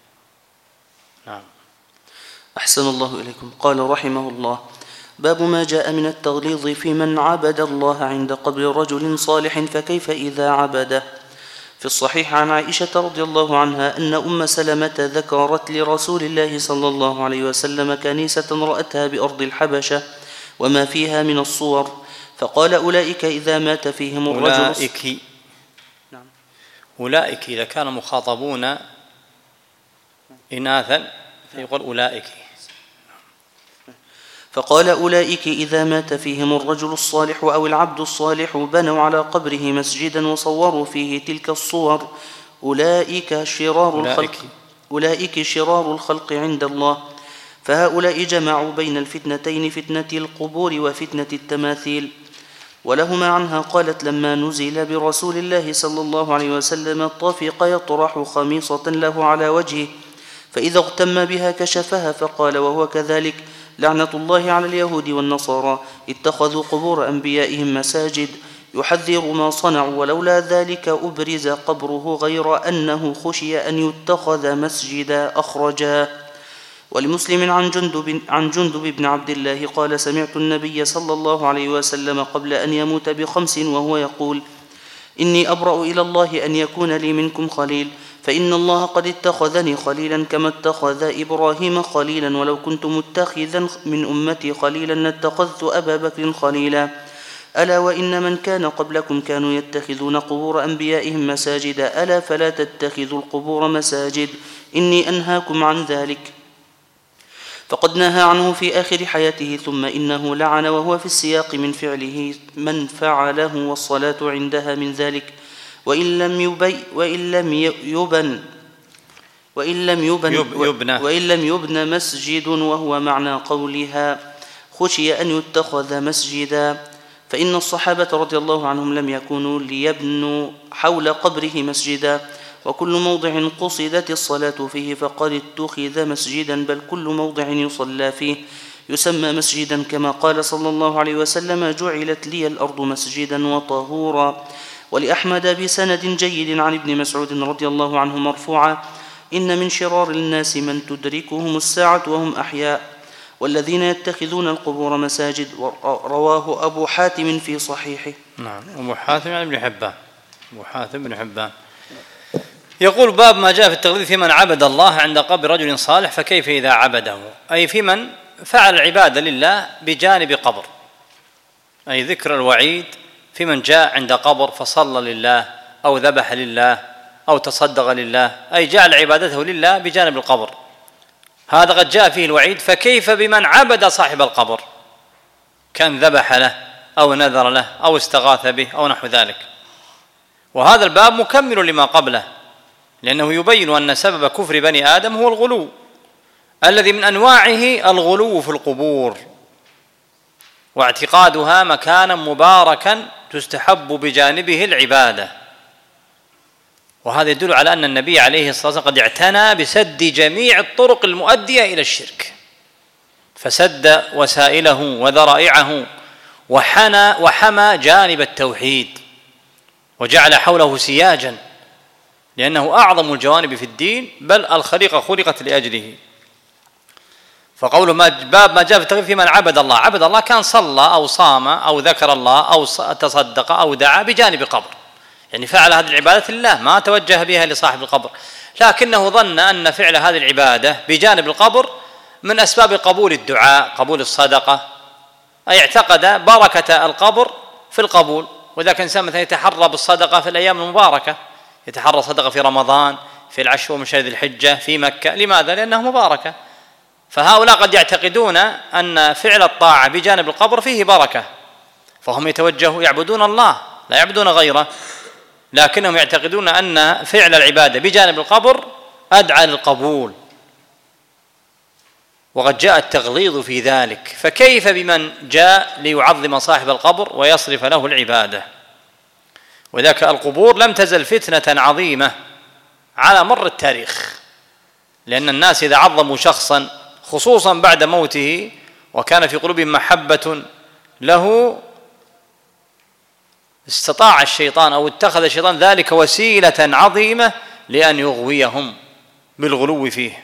[SPEAKER 1] نعم.
[SPEAKER 2] أحسن الله إليكم. قال رحمه الله باب ما جاء من التغليظ في من عبد الله عند قبر رجل صالح فكيف إذا عبده. في الصحيح عن عائشة رضي الله عنها أن أم سلمة ذكرت لرسول الله صلى الله عليه وسلم كنيسة رأتها بأرض الحبشة وما فيها من الصور، فقال أولئك إذا مات فيهم الرجل
[SPEAKER 1] أولئك نعم. أولئك إذا كانوا مخاطبون إناثا فيقول أولئك.
[SPEAKER 2] فقال أولئك إذا مات فيهم الرجل الصالح أو العبد الصالح بنوا على قبره مسجدا وصوروا فيه تلك الصور، أولئك شرار الخلق أولئك شرار الخلق عند الله. فهؤلاء جمعوا بين الفتنتين، فتنة القبور وفتنة التماثيل. ولهما عنها قالت لما نزل برسول الله صلى الله عليه وسلم طفق يطرح خميصة له على وجهه، فإذا اغتم بها كشفها، فقال وهو كذلك لعنة الله على اليهود والنصارى اتخذوا قبور أنبيائهم مساجد، يحذر ما صنعوا، ولولا ذلك أبرز قبره غير أنه خشي أن يتخذ مسجدا أخرجا. ولمسلم عن جندب, عن جندب بن عبد الله قال سمعت النبي صلى الله عليه وسلم قبل أن يموت بخمس وهو يقول إني أبرأ إلى الله أن يكون لي منكم خليل، فإن الله قد اتخذني خليلا كما اتخذ إبراهيم خليلا، ولو كنت متخذا من أمتي خليلا لاتخذت أبا بكر خليلا. ألا وإن من كان قبلكم كانوا يتخذون قبور أنبيائهم مساجد، ألا فلا تتخذوا القبور مساجد، إني أنهاكم عن ذلك. فقد نهى عنه في آخر حياته، ثم إنه لعن وهو في السياق من فعله من فعله والصلاة عندها من ذلك، وإن لم يبي وإن لم يبن وإن لم يبن
[SPEAKER 1] يبنى
[SPEAKER 2] وإن لم يبن مسجد، وهو معنى قولها خشي أن يتخذ مسجدا، فإن الصحابة رضي الله عنهم لم يكونوا ليبنوا حول قبره مسجدا، وكل موضع قصدت الصلاة فيه فقد اتخذ مسجدا، بل كل موضع يصلى فيه يسمى مسجدا، كما قال صلى الله عليه وسلم جعلت لي الأرض مسجدا وطهورا. ولأحمد بسند جيد عن ابن مسعود رضي الله عنه مرفوعا: إن من شرار الناس من تدركهم الساعة وهم أحياء، والذين يتخذون القبور مساجد. رواه أبو حاتم في صحيحه.
[SPEAKER 1] نعم، أبو حاتم يعني ابن حبان، أبو حاتم بن حبان. يقول: باب ما جاء في التغليظ في من عبد الله عند قبر رجل صالح، فكيف إذا عبده؟ أي في من فعل العبادة لله بجانب قبر، أي ذكر الوعيد في من جاء عند قبر فصلى لله أو ذبح لله أو تصدق لله، أي جعل عبادته لله بجانب القبر، هذا قد جاء فيه الوعيد. فكيف بمن عبد صاحب القبر، كان ذبح له أو نذر له أو استغاث به أو نحو ذلك. وهذا الباب مكمل لما قبله، لأنه يبين أن سبب كفر بني آدم هو الغلو، الذي من أنواعه الغلو في القبور واعتقادها مكانا مباركا تستحب بجانبه العبادة. وهذا يدل على أن النبي عليه الصلاة والسلام قد اعتنى بسد جميع الطرق المؤدية إلى الشرك، فسد وسائله وذرائعه، وحنى وحمى جانب التوحيد، وجعل حوله سياجا، لأنه أعظم الجوانب في الدين، بل الخليقة خلقت لأجله. فقوله ما باب ما جاء في التغليظ في من عبد الله، عبد الله كان صلى أو صام أو ذكر الله أو تصدق أو دعا بجانب قبر، يعني فعل هذه العبادة لله، ما توجه بها لصاحب القبر، لكنه ظن أن فعل هذه العبادة بجانب القبر من أسباب قبول الدعاء، قبول الصدقة، أي اعتقد بركة القبر في القبول. وإذا كان إنسان مثلا يتحرى بالصدقة في الأيام المباركة، يتحرى صدقة في رمضان، في العشر من شهر ذي الحجة، في مكة، لماذا؟ لأنها مباركة. فهؤلاء قد يعتقدون أن فعل الطاعة بجانب القبر فيه بركة، فهم يتوجهوا يعبدون الله لا يعبدون غيره، لكنهم يعتقدون أن فعل العبادة بجانب القبر أدعى للقبول، وقد جاء التغليظ في ذلك. فكيف بمن جاء ليعظم صاحب القبر ويصرف له العبادة؟ وذاك القبور لم تزل فتنة عظيمة على مر التاريخ، لأن الناس إذا عظموا شخصا خصوصا بعد موته وكان في قلوبهم محبة له، استطاع الشيطان أو اتخذ الشيطان ذلك وسيلة عظيمة لأن يغويهم بالغلو فيه.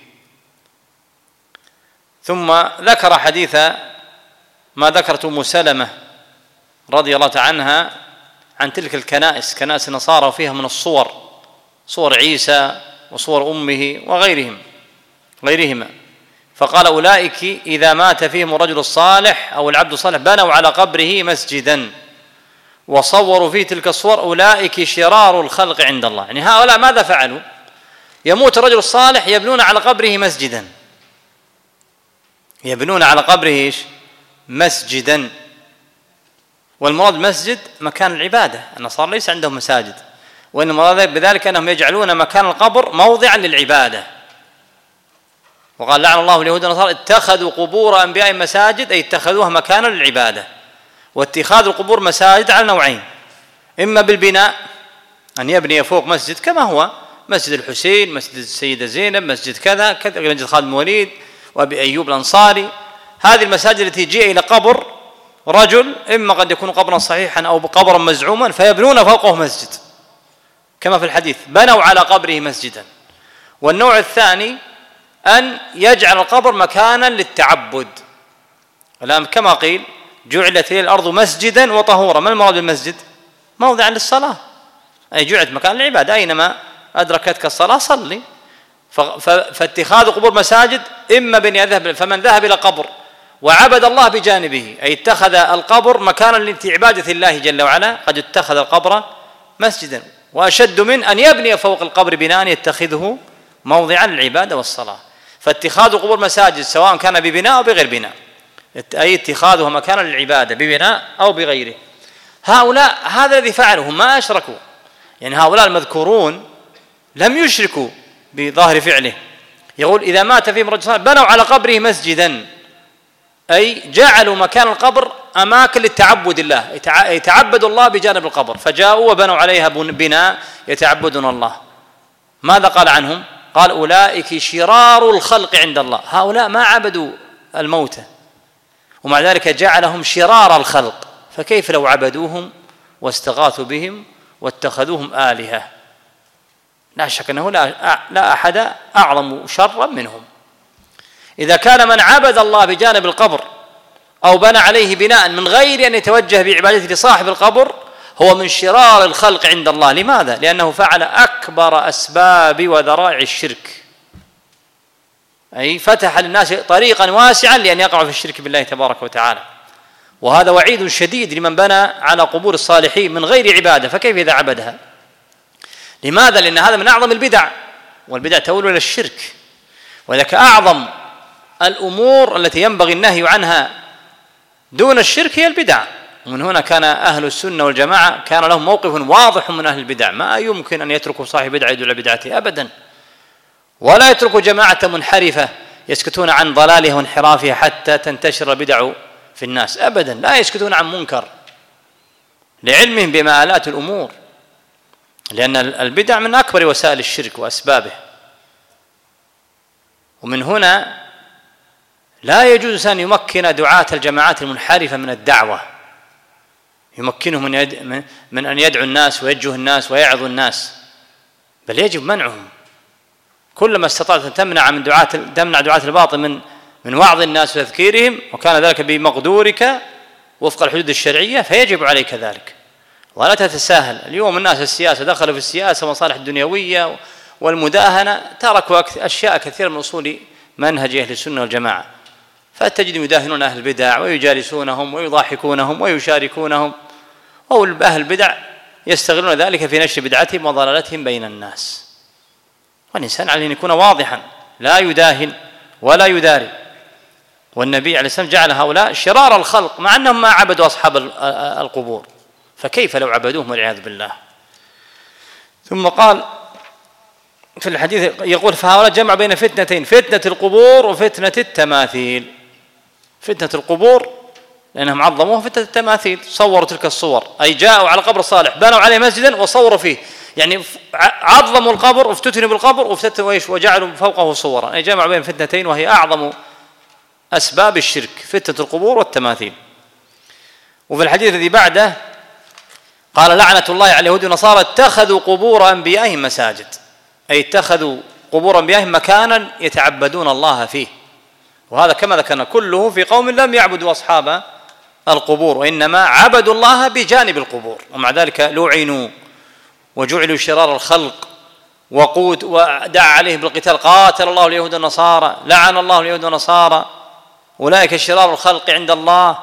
[SPEAKER 1] ثم ذكر حديث ما ذكرت أم سلمة رضي الله عنها عن تلك الكنائس، كنائس النصارى، وفيها من الصور، صور عيسى وصور أمه وغيرهم غيرهما، فقال: أولئك إذا مات فيهم الرجل الصالح أو العبد الصالح بنوا على قبره مسجدا وصوروا فيه تلك الصور، أولئك شرار الخلق عند الله. يعني هؤلاء ماذا فعلوا؟ يموت الرجل الصالح يبنون على قبره مسجدا، يبنون على قبره إيش؟ مسجدا. والمراد مسجد مكان العبادة، النصارى ليس عندهم مساجد، وإنما بذلك أنهم يجعلون مكان القبر موضعا للعبادة. وقال: لعن الله اليهود والنصارى اتخذوا قبور أنبياء مساجد، أي اتخذوها مكانا للعبادة. واتخاذ القبور مساجد على نوعين: إما بالبناء، أن يبني فوق مسجد كما هو مسجد الحسين، مسجد السيدة زينب، مسجد كذا كذا، مسجد خالد بن الوليد وأبي أيوب الأنصاري، هذه المساجد التي جاء إلى قبر رجل، إما قد يكون قبرا صحيحا أو قبرا مزعوما، فيبنون فوقه مسجد كما في الحديث: بنوا على قبره مسجدا. والنوع الثاني أن يجعل القبر مكانا للتعبد، الآن كما قيل: جعلت لي الأرض مسجدا وطهورا. ما المراد بالمسجد؟ موضعا للصلاة، أي جعلت مكان العبادة، أينما أدركتك الصلاة صلي. فاتخاذ قبور مساجد إما بن يذهب، فمن ذهب إلى قبر وعبد الله بجانبه، أي اتخذ القبر مكانا لعبادة الله جل وعلا، قد اتخذ القبر مسجدا. وأشد من أن يبني فوق القبر بناء يتخذه موضعا للعبادة والصلاة. فاتخاذ القبور مساجد سواء كان ببناء أو بغير بناء، أي اتخاذها مكانا للعبادة ببناء أو بغيره. هؤلاء هذا الذي فعلوا، هم ما أشركوا، يعني هؤلاء المذكورون لم يشركوا بظاهر فعله. يقول إذا مات فيهم رجل صالح بنوا على قبره مسجدا، أي جعلوا مكان القبر أماكن للتعبد الله، يتعبد الله بجانب القبر، فجاءوا وبنوا عليها بناء يتعبدون الله. ماذا قال عنهم؟ قال أولئك شرار الخلق عند الله. هؤلاء ما عبدوا الموتى ومع ذلك جعلهم شرار الخلق، فكيف لو عبدوهم واستغاثوا بهم واتخذوهم آلهة؟ لا شك أنه لا, لا أحد أعظم شرا منهم. إذا كان من عبد الله بجانب القبر أو بنى عليه بناء من غير أن يتوجه بعبادته لصاحب القبر هو من شرار الخلق عند الله. لماذا؟ لأنه فعل أكبر أسباب وذرائع الشرك، أي فتح للناس طريقا واسعا لأن يقعوا في الشرك بالله تبارك وتعالى. وهذا وعيد شديد لمن بنى على قبور الصالحين من غير عبادة، فكيف إذا عبدها؟ لماذا؟ لأن هذا من أعظم البدع، والبدع تؤول إلى الشرك. وذلك أعظم الأمور التي ينبغي النهي عنها دون الشرك هي البدع. ومن هنا كان أهل السنة والجماعة كان لهم موقف واضح من أهل البدع، ما يمكن أن يتركوا صاحب بدعة يدل على بدعته أبدا، ولا يتركوا جماعة منحرفة يسكتون عن ضلالها وانحرافها حتى تنتشر البدع في الناس أبدا، لا يسكتون عن منكر لعلمهم بمآلات الأمور، لأن البدع من أكبر وسائل الشرك وأسبابه. ومن هنا لا يجوز أن يمكن دعاة الجماعات المنحرفة من الدعوة، يمكنهم من, يد... من أن يدعو الناس ويوجه الناس ويعظ الناس، بل يجب منعهم. كلما استطعت أن تمنع من دعاة تمنع دعاة الباطل من من وعظ الناس وتذكيرهم، وكان ذلك بمقدورك وفق الحدود الشرعية، فيجب عليك ذلك ولا تتساهل. اليوم الناس السياسة دخلوا في السياسة ومصالح الدنيوية والمداهنة، تركوا أشياء كثيرة من أصول منهج أهل السنة والجماعة، فتجد يداهنون أهل البدع ويجالسونهم ويضاحكونهم ويشاركونهم، أو أهل البدع يستغلون ذلك في نشر بدعتهم وضلالتهم بين الناس. والإنسان عليه أن يكون واضحا لا يداهن ولا يداري. والنبي عليه السلام جعل هؤلاء شرار الخلق مع أنهم ما عبدوا أصحاب القبور، فكيف لو عبدوهم والعياذ بالله. ثم قال في الحديث يقول فهؤلاء جمع بين فتنتين، فتنة القبور وفتنة التماثيل. فتنة القبور لأنهم عظموها، فتنة التماثيل صوروا تلك الصور، أي جاءوا على قبر صالح بنوا عليه مسجدا وصوروا فيه، يعني عظموا القبر وافتتنوا بالقبر وافتتنوا ايش وجعلوا فوقه صورا، أي جمع بين فتنتين وهي أعظم أسباب الشرك، فتنة القبور والتماثيل. وفي الحديث الذي بعده قال لعنة الله على اليهود والنصارى اتخذوا قبور أنبيائهم مساجد، أي اتخذوا قبور أنبيائهم مكانا يتعبدون الله فيه. وهذا كما ذكرنا كله في قوم لم يعبدوا أصحاب القبور، وإنما عبدوا الله بجانب القبور، ومع ذلك لعنوا وجعلوا شرار الخلق وقود ودعا عليهم بالقتال، قاتل الله اليهود والنصارى، لعن الله اليهود والنصارى، أولئك شرار الخلق عند الله.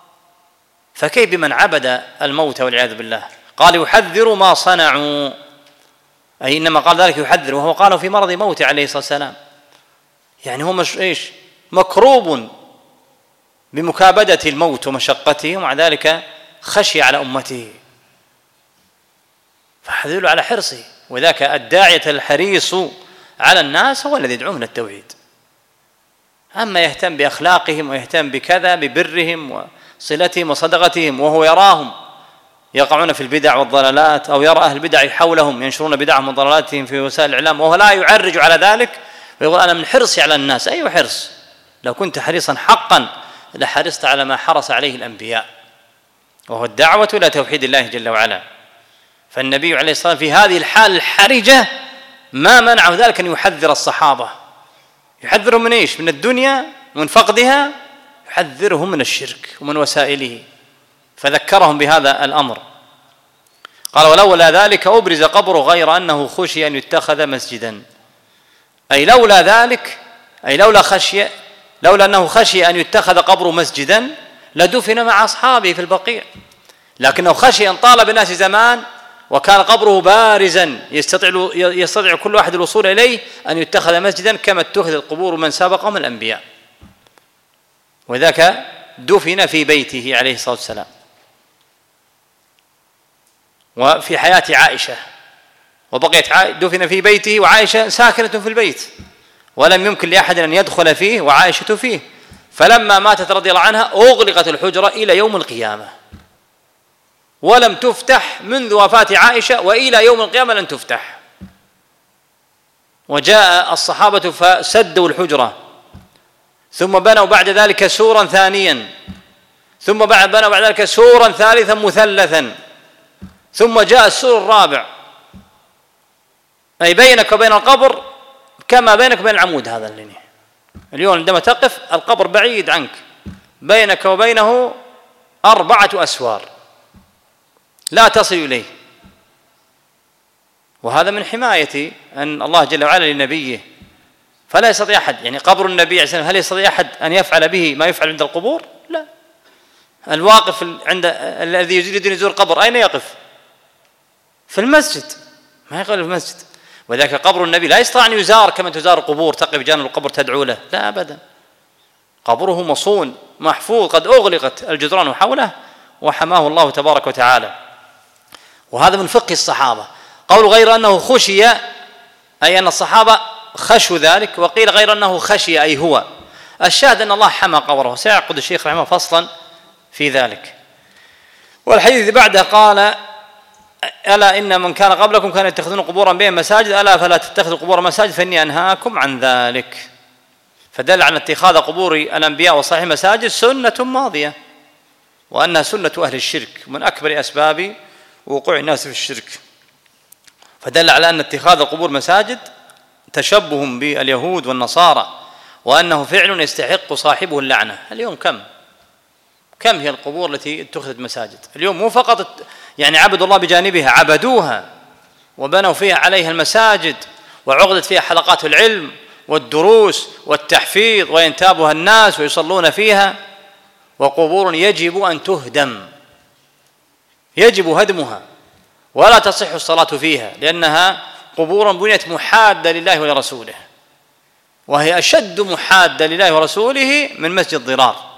[SPEAKER 1] فكيف بمن عبد الموت والعياذ بالله؟ قال يحذر ما صنعوا، أي إنما قال ذلك يحذر وهو قاله في مرض موته عليه الصلاة والسلام، يعني هو مش إيش مكروب بمكابدة الموت ومشقته، ومع ذلك خشي على أمته فحذروا على حرصه. وذاك الداعية الحريص على الناس هو الذي يدعوهم إلى التوحيد، أما يهتم بأخلاقهم ويهتم بكذا ببرهم وصلتهم وصدقتهم وهو يراهم يقعون في البدع والضلالات، أو يرى أهل البدع حولهم ينشرون بدعهم وضلالاتهم في وسائل الإعلام وهو لا يعرج على ذلك ويقول أنا من حرصي على الناس. أي حرص؟ لو كنت حريصا حقا لحرصت على ما حرص عليه الأنبياء، وهو الدعوة إلى توحيد الله جل وعلا. فالنبي عليه الصلاة والسلام في هذه الحال الحرجة ما منعه ذلك أن يحذر الصحابة. يحذرهم من إيش؟ من الدنيا ومن فقدها، يحذرهم من الشرك ومن وسائله، فذكرهم بهذا الأمر. قال ولولا ذلك أبرز قبره غير أنه خشي أن يتخذ مسجدا، أي لولا ذلك، أي لولا خشي لولا أنه خشي أن يتخذ قبره مسجدا لدفن مع أصحابه في البقيع، لكنه خشي أن طال بالناس زمان وكان قبره بارزا يستطيع يستطيع كل واحد الوصول إليه، أن يتخذ مسجدا كما اتخذت قبور من سبقهم الأنبياء. وذاك دفن في بيته عليه الصلاة والسلام. وفي حياة عائشة وبقيت دفن في بيته وعائشة ساكنة في البيت، ولم يمكن لأحد أن يدخل فيه وعائشة فيه. فلما ماتت رضي الله عنها أغلقت الحجرة إلى يوم القيامة، ولم تفتح منذ وفاة عائشة وإلى يوم القيامة لن تفتح. وجاء الصحابة فسدوا الحجرة، ثم بنوا بعد ذلك سورا ثانيا، ثم بعد بنوا بعد ذلك سورا ثالثا مثلثا، ثم جاء السور الرابع، أي بينك وبين القبر كما بينك وبين العمود هذا اللي اليوم عندما تقف القبر بعيد عنك، بينك وبينه أربعة أسوار لا تصل إليه. وهذا من حماية أن الله جل وعلا لنبيه، فلا يستطيع أحد، يعني قبر النبي عليه السلام هل يستطيع أحد أن يفعل به ما يفعل عند القبور؟ لا. الواقف عند الذي يريد أن يزور القبر أين يقف؟ في المسجد، ما يقف في المسجد. وذاك قبر النبي لا يستطيع أن يزار كما تزار القبور، تقف جانب القبر تدعو له، لا أبدا. قبره مصون محفوظ، قد أغلقت الجدران حوله وحماه الله تبارك وتعالى. وهذا من فقه الصحابة. قول غير أنه خشي أي أن الصحابة خشوا ذلك، وقيل غير أنه خشي أي هو. الشاهد أن الله حمى قبره. سيعقد الشيخ رحمه فصلا في ذلك. والحديث بعده قال: ألا إن من كان قبلكم كانوا يتخذون قبور أنبياء مساجد، ألا فلا تتخذوا قبور مساجد فإني أنهاكم عن ذلك. فدل على اتخاذ قبور الأنبياء والصالحين مساجد سنة ماضية، وأنها سنة أهل الشرك، من أكبر أسباب وقوع الناس في الشرك. فدل على أن اتخاذ القبور مساجد تشبه باليهود والنصارى، وأنه فعل يستحق صاحبه اللعنة. اليوم كم كم هي القبور التي اتخذت مساجد؟ اليوم مو فقط يعني عبدوا الله بجانبها، عبدوها وبنوا فيها عليها المساجد، وعقدت فيها حلقات العلم والدروس والتحفيظ، وينتابها الناس ويصلون فيها. وقبور يجب أن تهدم، يجب هدمها، ولا تصح الصلاة فيها، لأنها قبور بنيت محادة لله ولرسوله، وهي أشد محادة لله ورسوله من مسجد ضرار،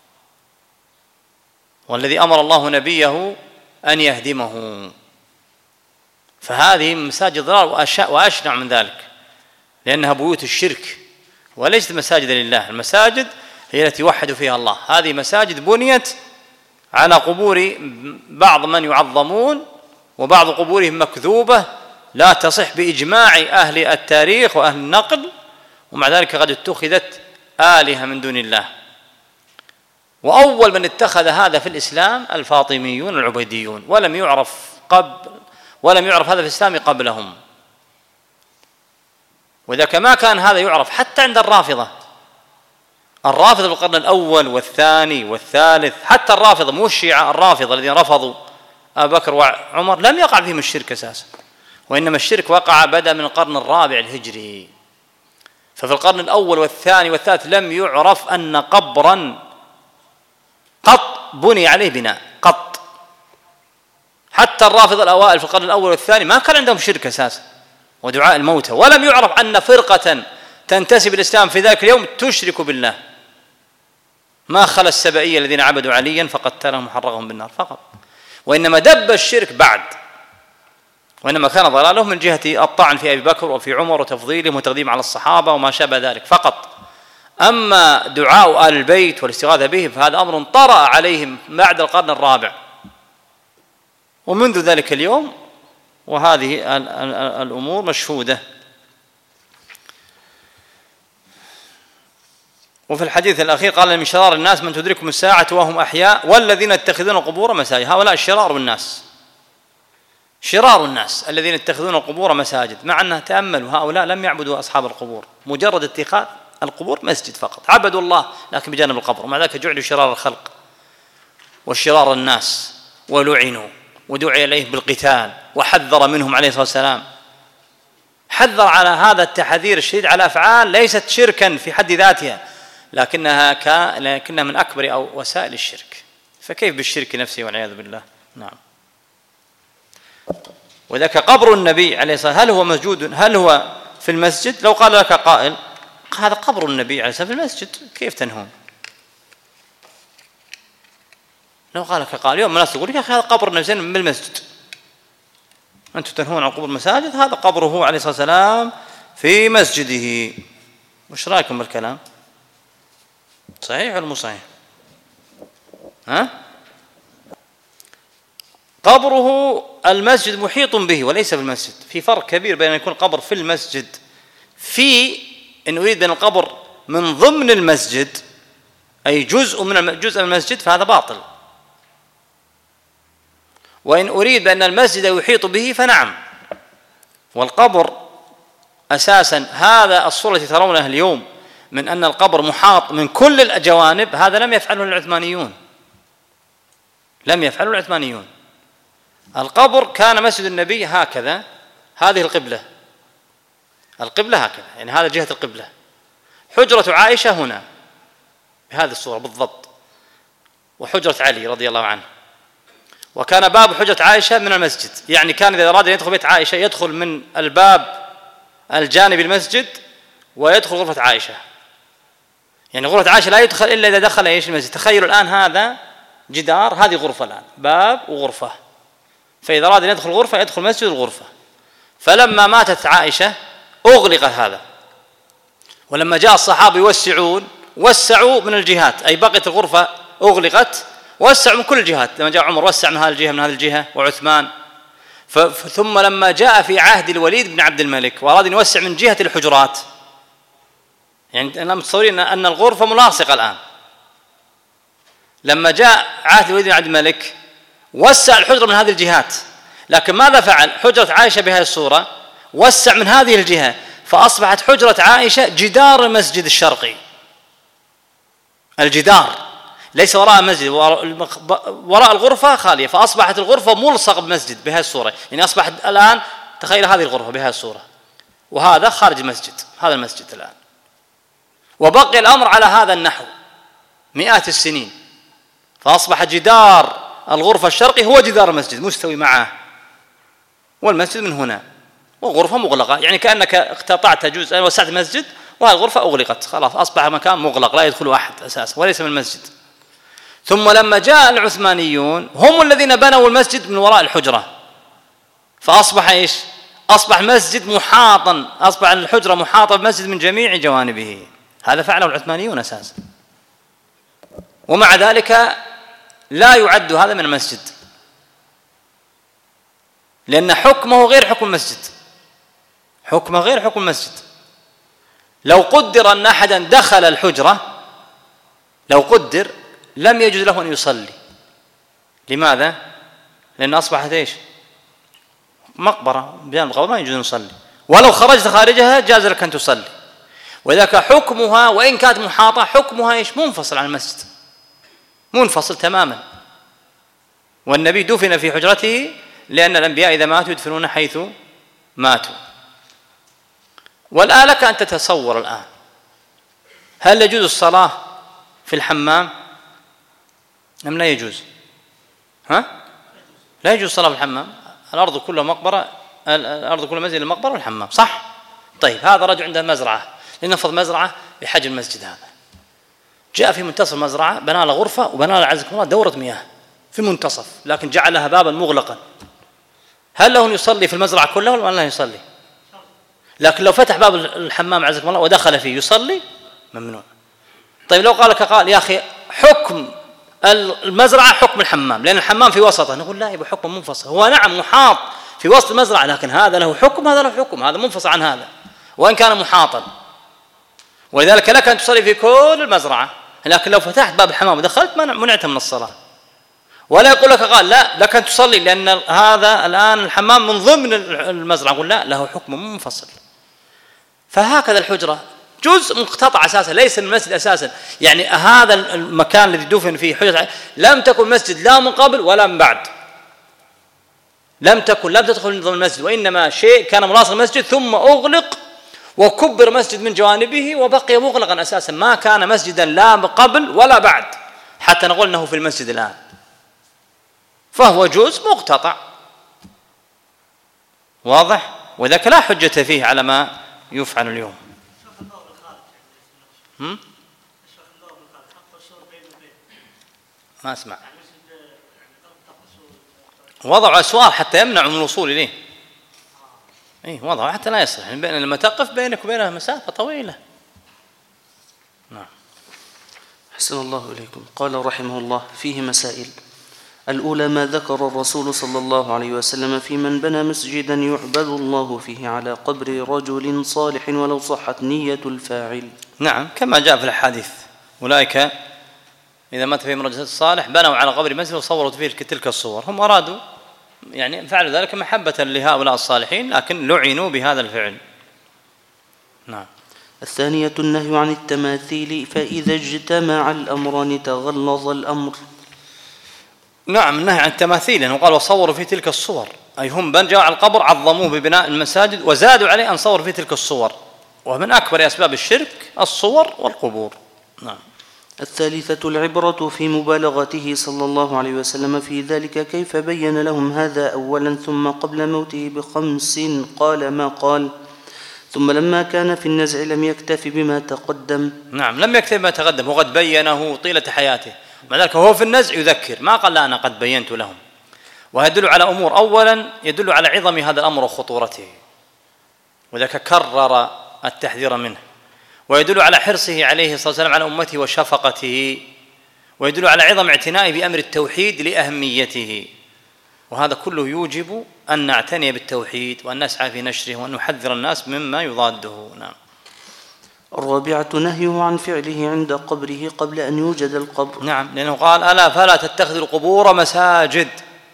[SPEAKER 1] والذي أمر الله نبيه أن يهدمه. فهذه مساجد ضرار وأشنع من ذلك، لأنها بيوت الشرك وليست مساجد لله. المساجد هي التي يوحد فيها الله. هذه مساجد بنيت على قبور بعض من يعظمون، وبعض قبورهم مكذوبة لا تصح بإجماع أهل التاريخ وأهل النقل، ومع ذلك قد اتخذت آلهة من دون الله. وأول من اتخذ هذا في الإسلام الفاطميون العبيديون، ولم يعرف قبل ولم يعرف هذا في الإسلام قبلهم. وإذا ما كان هذا يعرف حتى عند الرافضة، الرافضة في القرن الأول والثاني والثالث، حتى الرافضة مو الشيعة، الرافضة الذين رفضوا أبا بكر وعمر لم يقع فيهم الشرك أساسا، وإنما الشرك وقع بدأ من القرن الرابع الهجري. ففي القرن الأول والثاني والثالث لم يعرف أن قبرا قط بني عليه بناء قط. حتى الرافضة الأوائل في القرن الأول والثاني ما كان عندهم شرك أساسا ودعاء الموتى، ولم يعرف أن فرقة تنتسب الإسلام في ذلك اليوم تشرك بالله، ما خلا السبائية الذين عبدوا عليا فقتلهم وحرقهم بالنار فقط. وإنما دب الشرك بعد، وإنما كان ضلالهم من جهة الطعن في أبي بكر وفي عمر وتفضيلهم وتقديم على الصحابة وما شابه ذلك فقط. أما دعاء آل البيت والاستغاثة بهم فهذا أمر طرأ عليهم بعد القرن الرابع، ومنذ ذلك اليوم وهذه الأمور مشهودة. وفي الحديث الأخير قال: من شرار الناس من تدركهم الساعة وهم أحياء والذين يتخذون القبور مساجد. هؤلاء شرار الناس، شرار الناس الذين يتخذون القبور مساجد، مع أنها تأملوا هؤلاء لم يعبدوا أصحاب القبور، مجرد اتخاذ القبور مسجد فقط، عبدوا الله لكن بجانب القبر، ومع ذلك جعلوا شرار الخلق وشرار الناس ولعنوا ودعي إليه بالقتال، وحذر منهم عليه الصلاة والسلام، حذر على هذا التحذير الشديد على أفعال ليست شركا في حد ذاتها، لكنها كا لكنها من أكبر أو وسائل الشرك، فكيف بالشرك نفسه والعياذ بالله. نعم. وذاك قبر النبي عليه الصلاة والسلام هل هو موجود هل هو في المسجد؟ لو قال لك قائل هذا قبر النبي عليه الصلاة والسلام في المسجد كيف تنهون؟ لو قال لك قائل اليوم الناس تقول يا أخي هذا قبر النبي من المسجد، أنتم تنهون عن قبور المساجد، هذا قبره عليه الصلاة والسلام في مسجده. وش رأيكم بالكلام؟ صحيح ولا مو صحيح؟ ها؟ قبره المسجد محيط به وليس في المسجد، في فرق كبير بين أن يكون قبر في المسجد في إن أريد أن القبر من ضمن المسجد أي جزء من جزء من المسجد فهذا باطل، وإن أريد بأن المسجد يحيط به فنعم. والقبر أساسا هذا الصورة التي ترونها اليوم من أن القبر محاط من كل الجوانب هذا لم يفعله العثمانيون، لم يفعله العثمانيون. القبر كان مسجد النبي هكذا، هذه القبلة، القبلة هكذا يعني هذا جهة القبلة، حجرة عائشة هنا بهذه الصورة بالضبط، وحجرة علي رضي الله عنه، وكان باب حجرة عائشة من المسجد، يعني كان إذا أراد أن يدخل بيت عائشة يدخل من الباب الجانبي المسجد ويدخل غرفة عائشة، يعني غرفة عائشة لا يدخل إلا إذا دخل إيش المسجد. تخيلوا الآن هذا جدار، هذه غرفة الآن باب وغرفة، فإذا أراد أن يدخل غرفة يدخل مسجد الغرفة. فلما ماتت عائشة أغلق هذا، ولما جاء الصحابة يوسعون وسعوا من الجهات، أي بقيت الغرفة أغلقت وسعوا من كل الجهات. لما جاء عمر وسع من هذه الجهة من هذه الجهة وعثمان، ثم لما جاء في عهد الوليد بن عبد الملك وأراد أن يوسع من جهة الحجرات، يعني أنا متصورين أن الغرفة ملاصقة الآن، لما جاء عهد الوليد بن عبد الملك وسع الحجرة من هذه الجهات، لكن ماذا فعل؟ حجرة عائشة بهذه الصورة وسع من هذه الجهة، فأصبحت حجرة عائشة جدار المسجد الشرقي، الجدار ليس وراء المسجد، وراء الغرفة خالية، فأصبحت الغرفة ملصقة بمسجد بهذه الصورة، يعني أصبحت الآن تخيل هذه الغرفة بهذه الصورة وهذا خارج المسجد، هذا المسجد الآن، وبقي الأمر على هذا النحو مئات السنين، فأصبح جدار الغرفة الشرقي هو جدار المسجد مستوي معه، والمسجد من هنا، وغرفة مغلقة، يعني كأنك اقتطعت جزءا وسعت المسجد وهذه الغرفة أغلقت، خلاص أصبح مكان مغلق لا يدخل أحد أساسا وليس من المسجد. ثم لما جاء العثمانيون هم الذين بنوا المسجد من وراء الحجرة، فأصبح إيش؟ أصبح مسجد محاطا، أصبح الحجرة محاطة بمسجد من جميع جوانبه، هذا فعله العثمانيون أساسا، ومع ذلك لا يعد هذا من المسجد لأن حكمه غير حكم المسجد، حكمه غير حكم المسجد. لو قدر أن أحدا دخل الحجرة، لو قدر لم يجوز له أن يصلي. لماذا؟ لأن أصبحت إيش؟ مقبرة بجانب القبر ما يجوز أن يصلي، ولو خرجت خارجها جاز لك أن تصلي، وذاك حكمها وإن كانت محاطة حكمها إيش؟ منفصل عن المسجد، منفصل تماما. والنبي دفن في حجرته لأن الأنبياء إذا ماتوا يدفنون حيث ماتوا. والآن لك أن تتصور الآن هل يجوز الصلاة في الحمام أم لا يجوز؟ ها؟ لا يجوز الصلاة في الحمام، الأرض كلها مقبرة، الأرض كلها مسجد المقبرة والحمام، صح؟ طيب هذا رجل عنده مزرعة، لنفرض مزرعة بحجم المسجد هذا، جاء في منتصف المزرعة بنى له غرفة وبنى له عزكم الله دورة مياه في المنتصف، لكن جعلها بابا مغلقا، هل له أن يصلي في المزرعة كلها ولا لا يصلي؟ لكن لو فتح باب الحمام عزكم الله ودخل فيه يصلي؟ ممنوع. طيب لو قال لك قال يا أخي حكم المزرعة حكم الحمام لأن الحمام في وسطه، نقول لا، يبقى حكم منفصل. هو نعم محاط في وسط المزرعة، لكن هذا له حكم هذا له حكم، هذا منفصل عن هذا وإن كان محاطا، ولذلك لك أن تصلي في كل المزرعة، لكن لو فتحت باب الحمام ودخلت منعت من الصلاة. ولا يقول لك قال لا لك أن تصلي لأن هذا الآن الحمام من ضمن المزرعة، نقول لا، له حكم منفصل. فهكذا الحجرة جزء مقتطع أساسا ليس من المسجد أساسا، يعني هذا المكان الذي دفن فيه حجرة لم تكن مسجد لا من قبل ولا من بعد، لم تكن لم تدخل من ضمن المسجد، وإنما شيء كان ملاصق المسجد ثم أغلق وكبر مسجد من جوانبه وبقي مغلقا أساسا، ما كان مسجدا لا قبل ولا بعد حتى نقول أنه في المسجد الآن، فهو جزء مقتطع. واضح؟ وذاك لا حجة فيه على ما يفعل اليوم. هم؟ ما أسمع. وضعوا أسوار حتى يمنعوا من الوصول إليه. إيه وضعوا حتى لا يصلح، يعني لما تقف بينك وبينها مسافة طويلة. نعم.
[SPEAKER 2] أحسن الله إليكم. قال رحمه الله: فيه مسائل. الأولى ما ذكر الرسول صلى الله عليه وسلم في من بنى مسجدا يعبد الله فيه على قبر رجل صالح ولو صحت نية الفاعل.
[SPEAKER 1] نعم كما جاء في الحديث: أولئك إذا مات فيهم رجل صالح بنوا على قبر مسجد وصوروا فيه تلك الصور. هم أرادوا يعني فعلوا ذلك محبة لهؤلاء الصالحين، لكن لعنوا بهذا الفعل. نعم.
[SPEAKER 2] الثانية النهي عن التماثيل، فإذا اجتمع الأمران تغلظ الأمر.
[SPEAKER 1] نعم النهي عن التماثيل، لأنه قال وصوروا فيه تلك الصور، أي هم جاءوا على القبر عظموه ببناء المساجد وزادوا عليه أن صوروا فيه تلك الصور، ومن أكبر أسباب الشرك الصور والقبور. نعم.
[SPEAKER 2] الثالثة العبرة في مبالغته صلى الله عليه وسلم في ذلك، كيف بين لهم هذا أولا ثم قبل موته بخمس قال ما قال، ثم لما كان في النزع لم يكتف بما تقدم.
[SPEAKER 1] نعم لم يكتف بما تقدم، وقد بينه طيلة حياته، مع ذلك هو في النزع يذكر، ما قال لا أنا قد بينت لهم. ويدل على أمور: أولا يدل على عظم هذا الأمر وخطورته، وذلك كرر التحذير منه، ويدل على حرصه عليه الصلاة والسلام على أمته وشفقته، ويدل على عظم اعتنائه بأمر التوحيد لأهميته، وهذا كله يوجب أن نعتني بالتوحيد وأن نسعى في نشره وأن نحذر الناس مما يضاده. نعم.
[SPEAKER 2] الرابعة نهيه عن فعله عند قبره قبل أن يوجد القبر.
[SPEAKER 1] نعم لأنه قال: ألا فلا تتخذوا القبور مساجد،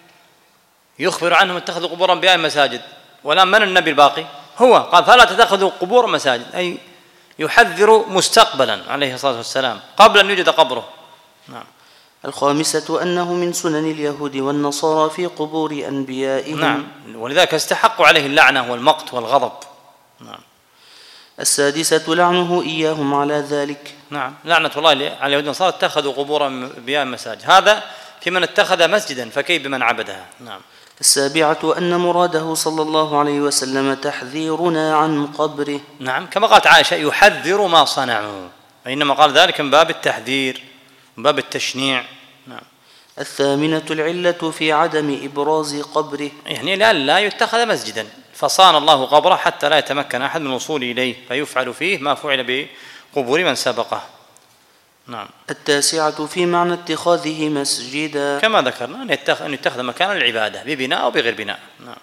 [SPEAKER 1] يخبر عنهم اتخذوا قبور أنبياء مساجد. والآن من النبي الباقي؟ هو قال: فلا تتخذوا القبور مساجد، أي يحذر مستقبلا عليه الصلاة والسلام قبل أن يوجد قبره. نعم.
[SPEAKER 2] الخامسة أنه من سنن اليهود والنصارى في قبور أنبيائهم.
[SPEAKER 1] نعم ولذلك استحقوا عليه اللعنة والمقت والغضب. نعم.
[SPEAKER 2] السادسة لعنه إياهم على ذلك.
[SPEAKER 1] نعم لعنة الله على اليهود والنصارى اتخذوا قبور أنبياء مساجد، هذا في من اتخذ مسجدا، فكيف بمن عبدها. نعم.
[SPEAKER 2] السابعة أن مراده صلى الله عليه وسلم تحذيرنا عن قبره.
[SPEAKER 1] نعم كما قالت عائشة: يحذر ما صنعوا، وإنما قال ذلك من باب التحذير من باب التشنيع. نعم.
[SPEAKER 2] الثامنة العلة في عدم إبراز قبره،
[SPEAKER 1] يعني لا لا يتخذ مسجدا، فصان الله قبره حتى لا يتمكن أحد من الوصول إليه، فيفعل فيه ما فعل بقبور من سبقه. نعم.
[SPEAKER 2] التاسعة في معنى اتخاذه مسجدا،
[SPEAKER 1] كما ذكرنا أن يتخذ مكان العبادة ببناء أو بغير بناء. نعم.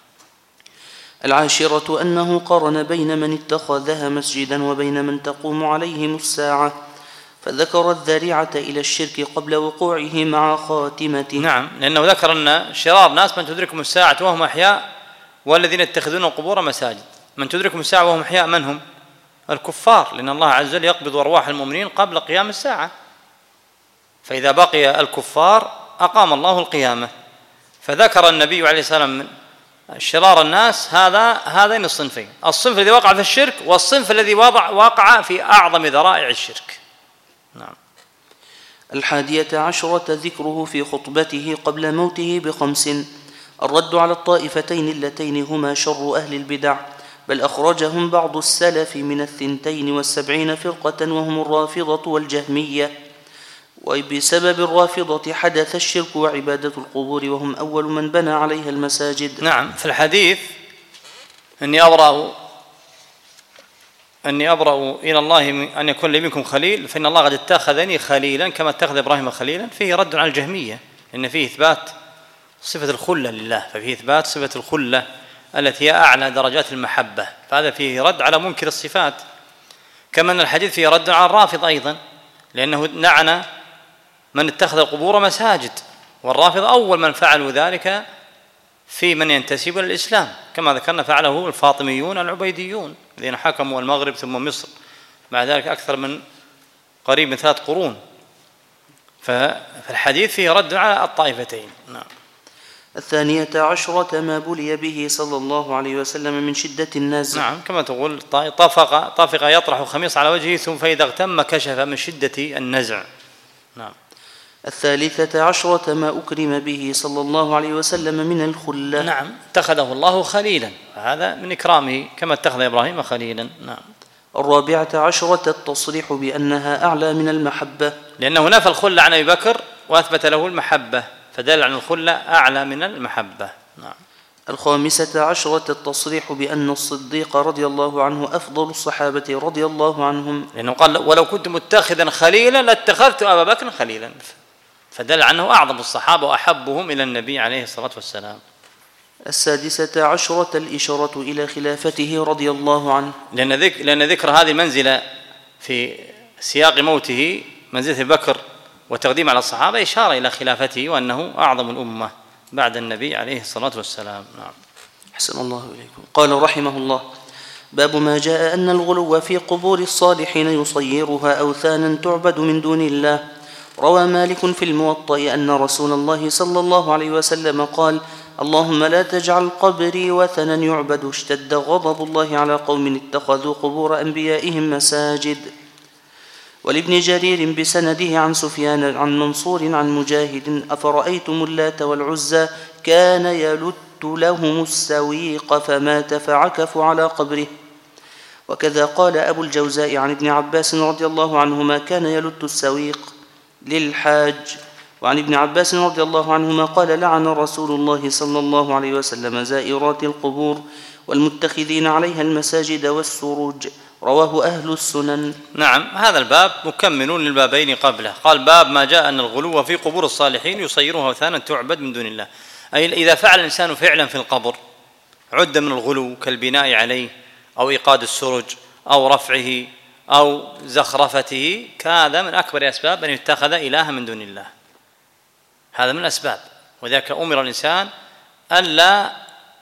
[SPEAKER 2] العاشرة أنه قارن بين من اتخذها مسجدا وبين من تقوم عليهم الساعة، فذكر الذريعة إلى الشرك قبل وقوعه مع خاتمته.
[SPEAKER 1] نعم لأنه ذكر أن شرار الناس من تدركهم الساعة وهم أحياء والذين يتخذون القبور مساجد. من تدركهم الساعة وهم أحياء من هم؟ الكفار، لأن الله عز وجل يقبض أرواح المؤمنين قبل قيام الساعة، فإذا بقي الكفار أقام الله القيامة. فذكر النبي عليه الصلاة والسلام شرار الناس هذا هذين الصنفين: الصنف الذي وقع في الشرك والصنف الذي وقع في أعظم ذرائع الشرك. نعم.
[SPEAKER 2] الحادية عشرة ذكره في خطبته قبل موته بخمس، الرد على الطائفتين اللتين هما شر أهل البدع، بل أخرجهم بعض السلف من الثنتين والسبعين فرقة وهم الرافضة والجهمية، وبسبب الرافضة حدث الشرك وعبادة القبور، وهم أول من بنى عليها المساجد.
[SPEAKER 1] نعم في الحديث: أني أبرأ أني أبرأ إلى الله أن يكون لي منكم خليل، فإن الله قد اتخذني خليلا كما اتخذ إبراهيم خليلا، فيه رد على الجهمية، لأن فيه إثبات صفة الخلة لله، ففيه إثبات صفة الخلة التي هي أعلى درجات المحبة، فهذا فيه رد على منكر الصفات. كما أن الحديث فيه رد على الرافض أيضا، لأنه لعن من اتخذ القبور مساجد، والرافض أول من فعلوا ذلك في من ينتسب إلى الإسلام، كما ذكرنا فعله الفاطميون العبيديون الذين حكموا المغرب ثم مصر، مع ذلك أكثر من قريب من ثلاث قرون. فالحديث فيه رد على الطائفتين. نعم.
[SPEAKER 2] الثانية عشرة ما بلي به صلى الله عليه وسلم من شدة النزع.
[SPEAKER 1] نعم كما تقول: طفق طفق يطرح خميص على وجهه ثم فإذا اغتم كشف من شدة النزع. نعم.
[SPEAKER 2] الثالثة عشرة ما أكرم به صلى الله عليه وسلم من الخلة.
[SPEAKER 1] نعم، اتخذه الله خليلا، هذا من إكرامه كما اتخذ إبراهيم خليلا. نعم.
[SPEAKER 2] الرابعة عشرة التصريح بأنها أعلى من المحبة،
[SPEAKER 1] لأنه نفى الخلة عن أبي بكر وأثبت له المحبة، فدل عن الخلة أعلى من المحبة. نعم.
[SPEAKER 2] الخامسة عشرة التصريح بأن الصديق رضي الله عنه أفضل الصحابة رضي الله عنهم،
[SPEAKER 1] لأنه قال ولو كنت متخذا خليلا لاتخذت أبا بكر خليلا، فدل عنه أعظم الصحابة وأحبهم إلى النبي عليه الصلاة والسلام.
[SPEAKER 2] السادسة عشرة الإشارة إلى خلافته رضي الله عنه،
[SPEAKER 1] لأن ذكر, لأن ذكر هذه المنزلة في سياق موته، منزلة أبي بكر وتقديم على الصحابة، إشارة إلى خلافته وأنه أعظم الأمة بعد النبي عليه الصلاة والسلام. نعم.
[SPEAKER 2] حسن الله إليكم. قال رحمه الله: باب ما جاء أن الغلو في قبور الصالحين يصيرها أوثانا تعبد من دون الله. روى مالك في الموطأ أن رسول الله صلى الله عليه وسلم قال: اللهم لا تجعل قبري وثنا يعبد. اشتد غضب الله على قوم اتخذوا قبور أنبيائهم مساجد. ولابن جرير بسنده عن سفيان عن منصور عن مجاهد: أفرأيتم اللات والعزى كان يلت لهم السويق فمات فعكفوا على قبره. وكذا قال أبو الجوزاء عن ابن عباس رضي الله عنهما: كان يلت السويق للحاج. وعن ابن عباس رضي الله عنهما قال: لعن رسول الله صلى الله عليه وسلم زائرات القبور والمتخذين عليها المساجد والسروج. رواه أهل السنن.
[SPEAKER 1] نعم، هذا الباب مكمل للبابين قبله. قال: باب ما جاء أن الغلو في قبور الصالحين يصيرها أوثانا تعبد من دون الله. أي إذا فعل الإنسان فعلا في القبر عد من الغلو كالبناء عليه أو إيقاد السرج أو رفعه أو زخرفته، كهذا من أكبر أسباب أن يتخذ إلها من دون الله. هذا من الأسباب، وذاك أمر الإنسان ألا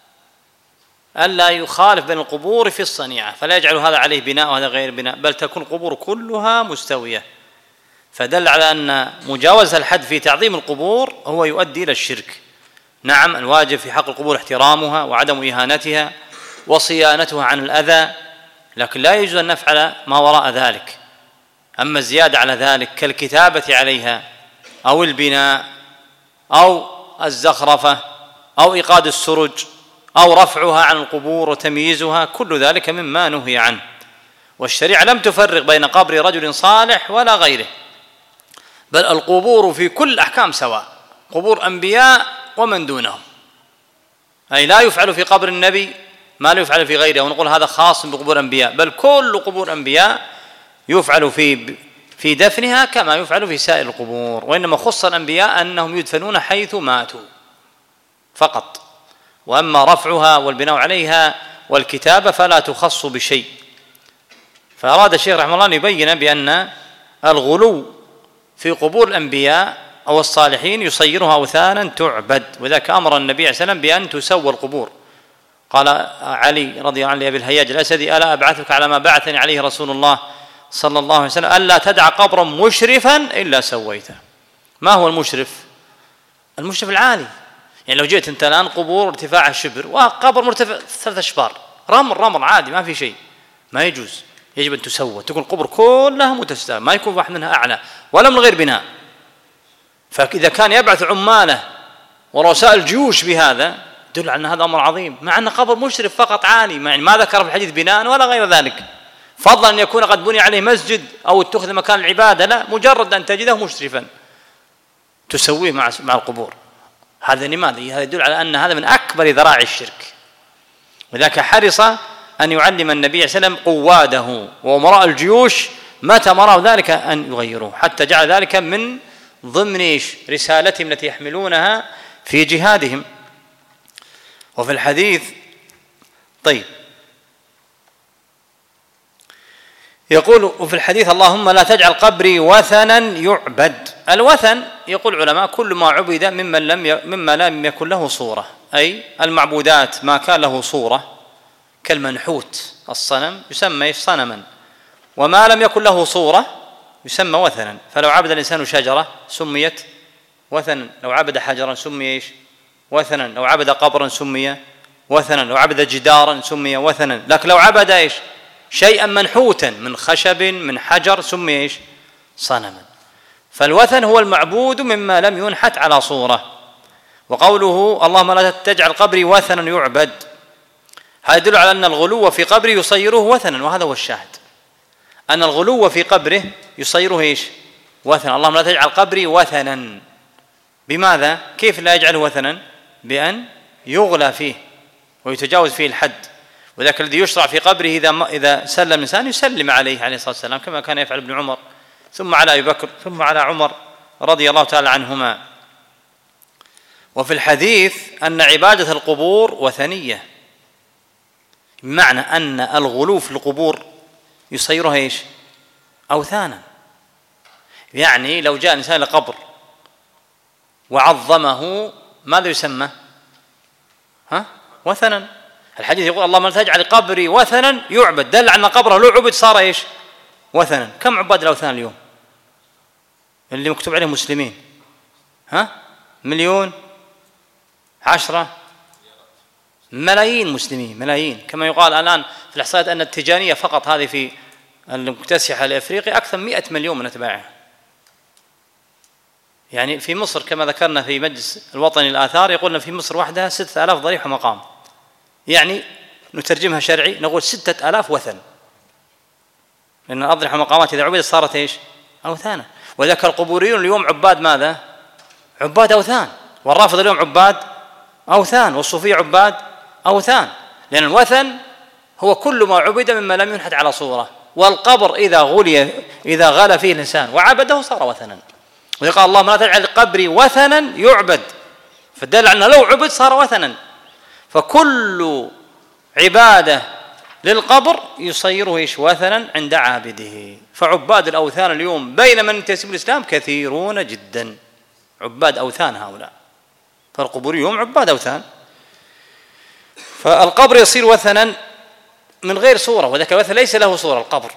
[SPEAKER 1] ألا يخالف بين القبور في الصنيعة، فلا يجعل هذا عليه بناء وهذا غير بناء، بل تكون القبور كلها مستوية. فدل على أن مجاوزة الحد في تعظيم القبور هو يؤدي إلى الشرك. نعم، الواجب في حق القبور احترامها وعدم إهانتها وصيانتها عن الأذى، لكن لا يجوز أن نفعل ما وراء ذلك. أما الزيادة على ذلك كالكتابة عليها أو البناء أو الزخرفة أو إيقاد السرج أو رفعها عن القبور وتمييزها، كل ذلك مما نهي عنه. والشريعة لم تفرق بين قبر رجل صالح ولا غيره، بل القبور في كل أحكام سواء، قبور أنبياء ومن دونهم. أي لا يفعل في قبر النبي ما لا يفعل في غيره، ونقول هذا خاص بقبور أنبياء، بل كل قبور أنبياء يفعل في في دفنها كما يفعل في سائر القبور. وإنما خص الأنبياء أنهم يدفنون حيث ماتوا فقط، وأما رفعها والبناء عليها والكتابة فلا تخص بشيء. فأراد الشيخ رحمه الله أن يبين بأن الغلو في قبور الأنبياء أو الصالحين يصيرها أوثانا تعبد، وذاك أمر النبي عليه السلام بأن تسوى القبور. قال علي رضي الله عنه لأبي الهياج الأسدي: ألا أبعثك على ما بعثني عليه رسول الله صلى الله عليه وسلم ألا تدع قبرا مشرفا إلا سويته. ما هو المشرف؟ المشرف العالي. يعني لو جئت أنت الآن قبور ارتفاعها شبر وقبر مرتفع ثلاثة أشبار، رمل رمل عادي ما في شيء، ما يجوز، يجب أن تسوى، تكون القبر كلها متساوية، ما يكون واحد منها أعلى ولا من غير بناء. فإذا كان يبعث عماله ورؤساء الجيوش بهذا يدل على أن هذا أمر عظيم، مع أن قبر مشرف فقط عالي، يعني ما ذكر في الحديث بناء ولا غير ذلك، فضلا أن يكون قد بني عليه مسجد أو اتخذ مكان العبادة، لا، مجرد أن تجده مشرفا تسويه مع مع القبور. هذا لماذا؟ هذا يدل على أن هذا من أكبر ذراع الشرك. وذاك حرص أن يعلم النبي صلى الله عليه وسلم قواده وأمراء الجيوش متى مروا ذلك أن يغيروه، حتى جعل ذلك من ضمن رسالتهم التي يحملونها في جهادهم. وفي الحديث طيب يقول وفي الحديث: اللهم لا تجعل قبري وثنا يعبد. الوثن يقول العلماء كل ما عبد ممن لم مما لم يكن له صورة، أي المعبودات ما كان له صورة كالمنحوت الصنم يسمى صنما، وما لم يكن له صورة يسمى وثنا. فلو عبد الإنسان شجرة سميت وثنا، لو عبد حجرا سمي ايش؟ وثنا، لو عبد قبرا سمي وثنا، لو عبد جدارا سمي وثنا. لكن لو عبد ايش؟ شيئا منحوتا من خشب من حجر سمي ايش؟ صنما. فالوثن هو المعبود مما لم ينحت على صورة. وقوله اللهم لا تجعل قبري وثنا يعبد، هذا يدل على أن الغلو في قبره يصيره وثنا، وهذا هو الشاهد، أن الغلو في قبره يصيره إيش؟ وثنا. اللهم لا تجعل قبري وثنا. بماذا؟ كيف لا يجعله وثنا؟ بأن يغلى فيه ويتجاوز فيه الحد. وذاك الذي يشرع في قبره إذا إذا سلم الإنسان يسلم عليه عليه الصلاة والسلام، كما كان يفعل ابن عمر، ثم على أبي بكر، ثم على عمر رضي الله تعالى عنهما. وفي الحديث أن عبادة القبور وثنية، بمعنى أن الغلو في القبور يصيرها إيش؟ أوثانا. يعني لو جاء إنسان لقبر وعظمه ماذا يسمى؟ ها؟ وثنا. الحديث يقول اللهم لا تجعل قبري وثنا يعبد، دل على أن قبره لو عبد صار إيش؟ وثنا. كم عباد الأوثان اليوم اللي مكتوب عليهم مسلمين؟ ها؟ مليون؟ عشرة؟ ملايين مسلمين، ملايين. كما يقال الآن في الإحصائيات أن التجانية فقط هذه في المكتسحة لأفريقيا أكثر من مئة مليون من أتباعها. يعني في مصر كما ذكرنا في مجلس الوطني للآثار يقولنا في مصر وحدها ستة آلاف ضريح ومقام، يعني نترجمها شرعي نقول ستة آلاف وثن، لأن الأضرحة والمقامات إذا عبدت صارت إيش؟ أوثانا. وذاك القبوريون اليوم عباد ماذا؟ عباد أوثان. والرافض اليوم عباد أوثان، والصوفية عباد أوثان، لأن الوثن هو كل ما عبد مما لم ينحت على صورة. والقبر إذا غلي إذا غلى فيه الإنسان وعبده صار وثنا. وقال اللهم لا تجعل قبري وثنا يعبد، فدل على أنه لو عبد صار وثنا. فكل عبادة للقبر يصيره إيش؟ وثنا عند عابده. فعباد الأوثان اليوم بين من ينتسب الإسلام كثيرون جدا، عباد أوثان هؤلاء. فالقبور اليوم عباد أوثان. فالقبر يصير وثنا من غير صورة، وذاك الوثن ليس له صورة القبر.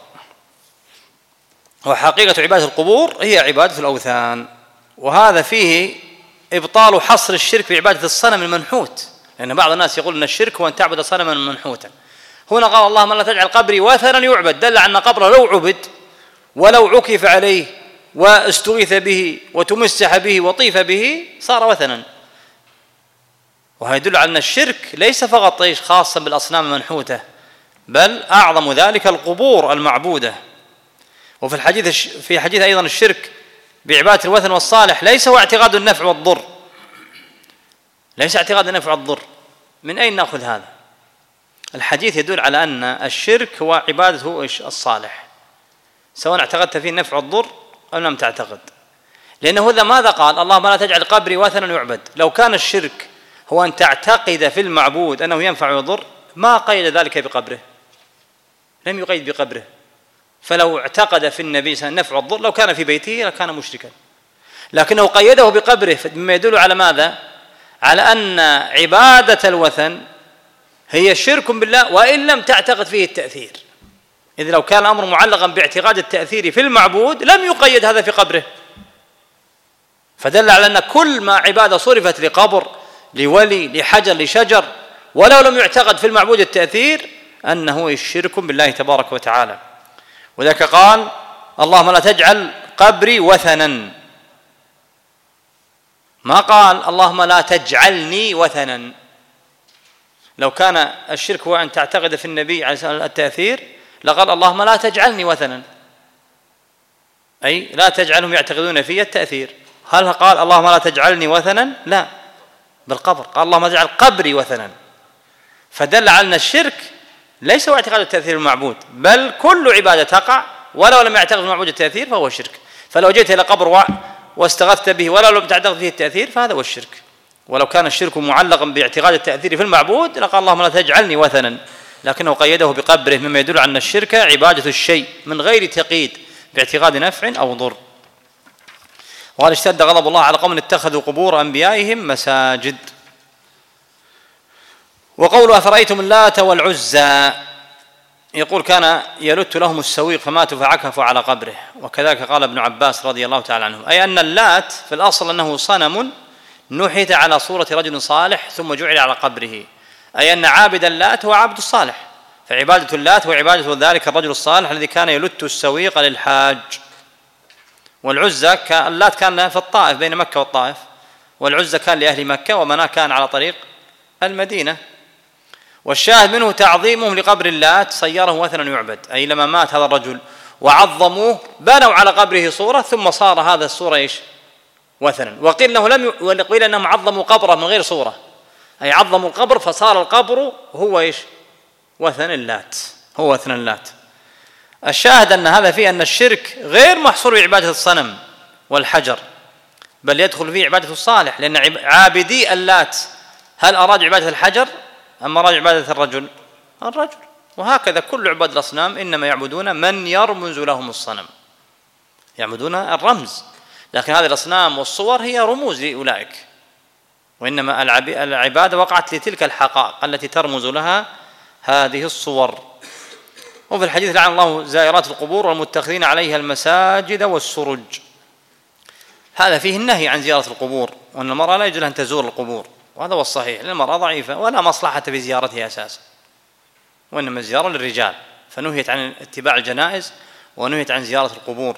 [SPEAKER 1] وحقيقة عبادة القبور هي عبادة الأوثان. وهذا فيه إبطال حصر الشرك بعبادة الصنم المنحوت، لأن بعض الناس يقول أن الشرك هو أن تعبد صنما منحوتا. هنا قال اللهم لا تجعل قبري وثنا يعبد، دل على أن قبره لو عبد ولو عكف عليه واستغيث به وتمسح به وطيف به صار وثنا. وهذا يدل على أن الشرك ليس فقط خاصا بالأصنام المنحوتة، بل أعظم ذلك القبور المعبودة. وفي الحديث في حديث أيضا الشرك بعبادة الوثن والصالح ليس هو اعتقاد النفع والضر، ليس اعتقاد النفع والضر. من أين نأخذ هذا؟ الحديث يدل على أن الشرك هو عبادته الصالح، سواء اعتقدت فيه النفع والضر أو لم تعتقد. لأنه إذا ماذا قال اللهم لا تجعل قبري وثنا يعبد؟ لو كان الشرك هو أن تعتقد في المعبود أنه ينفع ويضر ما قيد ذلك بقبره، لم يقيد بقبره. فلو اعتقد في النبي صلى الله عليه وسلم النفع والضر لو كان في بيته لكان مشركا، لكنه قيده بقبره، مما يدل على ماذا؟ على أن عبادة الوثن هي شرك بالله وإن لم تعتقد فيه التأثير. إذ لو كان الأمر معلقا باعتقاد التأثير في المعبود لم يقيد هذا في قبره. فدل على أن كل ما عبادة صرفت لقبر لولي لحجر لشجر ولو لم يعتقد في المعبود التأثير أنه شرك بالله تبارك وتعالى. وذاك قال اللهم لا تجعل قبري وثنا، ما قال اللهم لا تجعلني وثنا. لو كان الشرك هو أن تعتقد في النبي عليه الصلاة والسلام التأثير لقال اللهم لا تجعلني وثنا، أي لا تجعلهم يعتقدون في التأثير. هل قال اللهم لا تجعلني وثنا؟ لا، بالقبر قال اللهم تجعل قبري وثنا. فدل على أن الشرك ليس هو اعتقاد التأثير المعبود، بل كل عبادة تقع ولو لم يعتقد المعبود التأثير فهو شرك. فلو جئت إلى قبر واستغثت به ولو لم تعتقد فيه التأثير فهذا هو الشرك. ولو كان الشرك معلقا باعتقاد التأثير في المعبود لقال اللهم لا تجعلني وثنا، لكنه قيده بقبره، مما يدل على أن الشرك عبادة الشيء من غير تقييد باعتقاد نفع أو ضر. وقال اشتد غضب الله على قوم اتخذوا قبور أنبيائهم مساجد. وقوله أفرأيتم اللات والعزى، يقول كان يلت لهم السويق فماتوا فعكفوا على قبره. وكذلك قال ابن عباس رضي الله تعالى عنه، أي أن اللات في الأصل أنه صنم نحت على صورة رجل صالح ثم جعل على قبره، أي أن عابد اللات هو عابد الصالح، فعبادة اللات وعبادة ذلك الرجل الصالح الذي كان يلت السويق للحاج. والعزى اللات كان في الطائف بين مكة والطائف، والعزى كان لأهل مكة، ومناة كان على طريق المدينة. والشاهد منه تعظيمهم لقبر اللات صيره وثنا يعبد، أي لما مات هذا الرجل وعظموه بنوا على قبره صورة ثم صار هذا الصورة إيش؟ وثنا. وقيل أنه لم وقيل أنهم عظموا قبره من غير صورة، أي عظموا القبر فصار القبر هو إيش؟ وثن اللات، هو وثن اللات. الشاهد أن هذا فيه أن الشرك غير محصور بعبادة الصنم والحجر، بل يدخل فيه عبادة الصالح، لأن عابدي اللات هل أراد عبادة الحجر أم أراد عبادة الرجل؟ الرجل. وهكذا كل عباد الأصنام إنما يعبدون من يرمز لهم الصنم، يعبدون الرمز، لكن هذه الأصنام والصور هي رموز لأولئك، وإنما العبادة وقعت لتلك الحقائق التي ترمز لها هذه الصور. وفي الحديث لعن الله زائرات القبور والمتخذين عليها المساجد والسرج، هذا فيه النهي عن زيارة القبور، وأن المرأة لا يجوز لها أن تزور القبور، وهذا هو الصحيح، لأن المرأة ضعيفة ولا مصلحة في زيارتها أساسا، وإنما الزيارة للرجال، فنهيت عن اتباع الجنائز ونهيت عن زيارة القبور.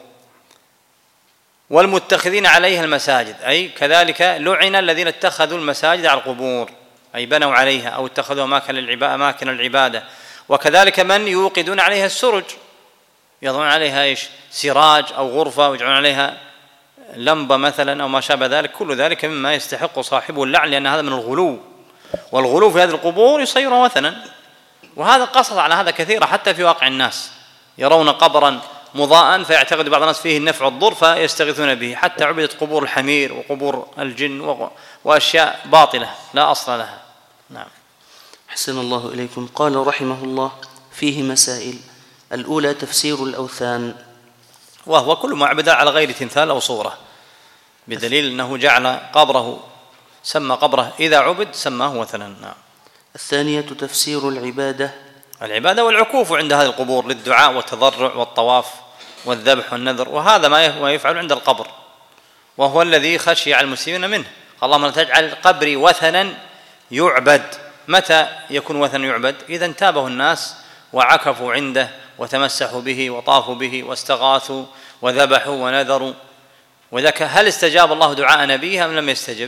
[SPEAKER 1] والمتخذين عليها المساجد، أي كذلك لعن الذين اتخذوا المساجد على القبور، أي بنوا عليها أو اتخذوا أماكن العبادة. وكذلك من يوقدون عليها السرج، يضعون عليها إيش؟ سراج أو غرفة ويجعلون عليها لمبة مثلا أو ما شابه ذلك، كل ذلك مما يستحق صاحبه اللعن، لأن هذا من الغلو، والغلو في هذه القبور يصيرها وثنا. وهذا قصد على هذا كثيرا حتى في واقع الناس، يرون قبرا مضاء فيعتقد بعض الناس فيه النفع والضر فيستغيثون به، حتى عبدت قبور الحمير وقبور الجن وأشياء باطلة لا أصل لها. نعم.
[SPEAKER 2] أحسن الله إليكم. قال رحمه الله: فيه مسائل. الأولى تفسير الأوثان،
[SPEAKER 1] وهو كل ما عبد على غير تمثال أو صورة، بدليل أنه جعل قبره سمى قبره إذا عبد سماه وثنا. نعم.
[SPEAKER 2] الثانية تفسير العبادة،
[SPEAKER 1] العبادة والعكوف عند هذه القبور للدعاء والتضرع والطواف والذبح والنذر، وهذا ما يفعل عند القبر، وهو الذي خشي على المسلمين منه. اللهم لا تجعل قبري وثنا يعبد. متى يكون وثنا يعبد؟ إذا انتابه الناس وعكفوا عنده وتمسحوا به وطافوا به واستغاثوا وذبحوا ونذروا. وذاك هل استجاب الله دعاء نبيه أم لم يستجب؟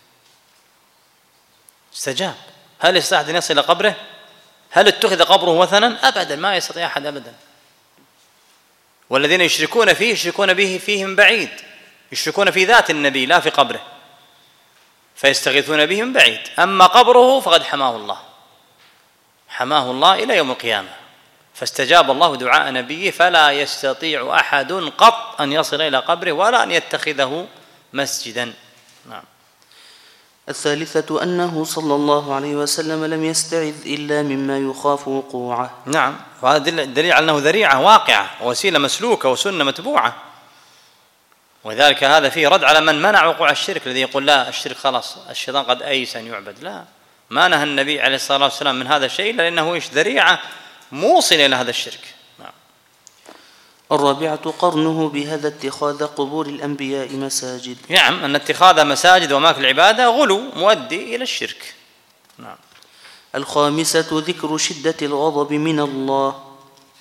[SPEAKER 1] استجاب. هل يستطيع أن يصل إلى قبره؟ هل اتخذ قبره وثنا؟ أبدا، ما يستطيع أحد أبدا. والذين يشركون فيه يشركون به فيه من بعيد، يشركون في ذات النبي لا في قبره، فيستغيثون به من بعيد. أما قبره فقد حماه الله، حماه الله إلى يوم القيامة، فاستجاب الله دعاء نبيه، فلا يستطيع أحد قط أن يصل إلى قبره ولا أن يتخذه مسجدا. نعم.
[SPEAKER 2] الثالثة أنه صلى الله عليه وسلم لم يستعذ إلا مما يخاف وقوعه.
[SPEAKER 1] نعم، وهذا دليل على أنه ذريعة واقعة ووسيلة مسلوكة وسنة متبوعة، وذلك هذا فيه رد على من منع وقوع الشرك، الذي يقول لا الشرك خلاص الشيطان قد أيس أن يعبد. لا، ما نهى النبي عليه الصلاة والسلام من هذا الشيء إلا لأنه إيش؟ ذريعة موصلة إلى هذا الشرك. نعم.
[SPEAKER 2] الرابعة قرنه بهذا اتخاذ قبور الأنبياء مساجد.
[SPEAKER 1] نعم، أن اتخاذ مساجد وأماكن العبادة غلو مؤدي إلى الشرك. نعم.
[SPEAKER 2] الخامسة ذكر شدة الغضب من الله.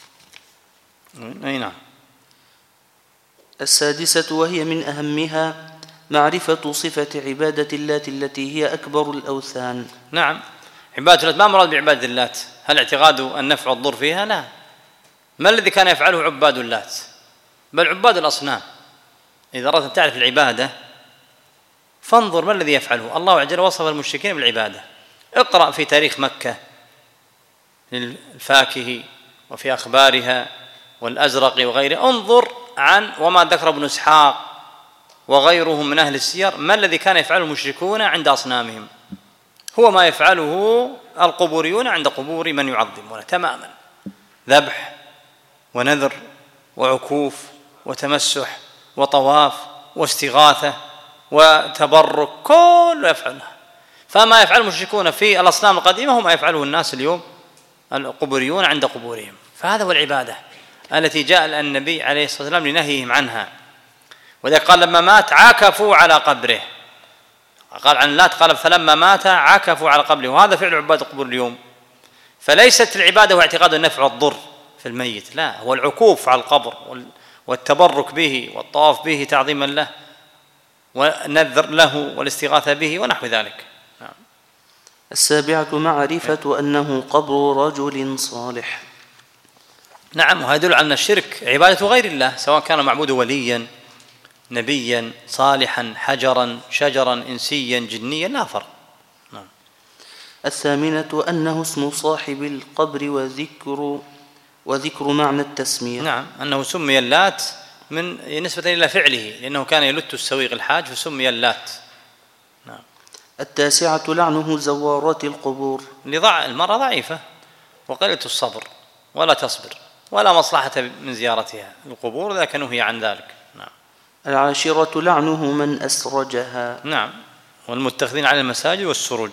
[SPEAKER 1] أي نعم.
[SPEAKER 2] السادسة وهي من أهمها معرفة صفة عبادة اللات التي هي أكبر الأوثان.
[SPEAKER 1] نعم، عبادة اللات ما مراد بعبادة اللات؟ هل اعتقاد النفع والضر فيها؟ لا. ما الذي كان يفعله عباد اللات؟ بل عباد الأصنام. إذا أردت أن تعرف العبادة فانظر ما الذي يفعله. الله عز وجل وصف المشركين بالعبادة. اقرأ في تاريخ مكة للفاكهي وفي أخبارها والأزرق وغيره، انظر عن وما ذكر ابن إسحاق وغيرهم من أهل السير ما الذي كان يفعله المشركون عند أصنامهم، هو ما يفعله القبوريون عند قبور من يعظمون تماما، ذبح ونذر وعكوف وتمسح وطواف واستغاثة وتبرك، كله يفعله. فما يفعل المشركون في الأصنام القديمة هو ما يفعله الناس اليوم القبوريون عند قبورهم. فهذا هو العبادة التي جاء النبي عليه الصلاة والسلام لنهيهم عنها. وذلك قال لما مات عكفوا على قبره، قال عن اللات قال فلما مات عكفوا على قبره، وهذا فعل عباد القبور اليوم. فليست العبادة هو اعتقاد النفع والضر في الميت، لا، هو العكوف على القبر والتبرك به والطواف به تعظيما له والنذر له والاستغاثة به ونحو ذلك. نعم.
[SPEAKER 2] السابعة معرفة أنه قبر رجل صالح.
[SPEAKER 1] نعم، وهذا يدل على أن الشرك عبادة غير الله، سواء كان معبود وليا نبيا صالحا حجرا شجرا إنسيا جنيا لا فرق. نعم.
[SPEAKER 2] الثامنة أنه اسم صاحب القبر وذكر وذكر معنى التسمية.
[SPEAKER 1] نعم، أنه سمي اللات من نسبة إلى فعله، لأنه كان يلت السويق الحاج فسمي اللات. نعم.
[SPEAKER 2] التاسعة لعنه زوارات القبور.
[SPEAKER 1] لضع المرأة ضعيفة وقلة الصبر ولا تصبر ولا مصلحة من زيارتها القبور، ذاك نهي عن ذلك. نعم.
[SPEAKER 2] العاشرة لعنه من أسرجها.
[SPEAKER 1] نعم، والمتخذين على المساجد والسروج.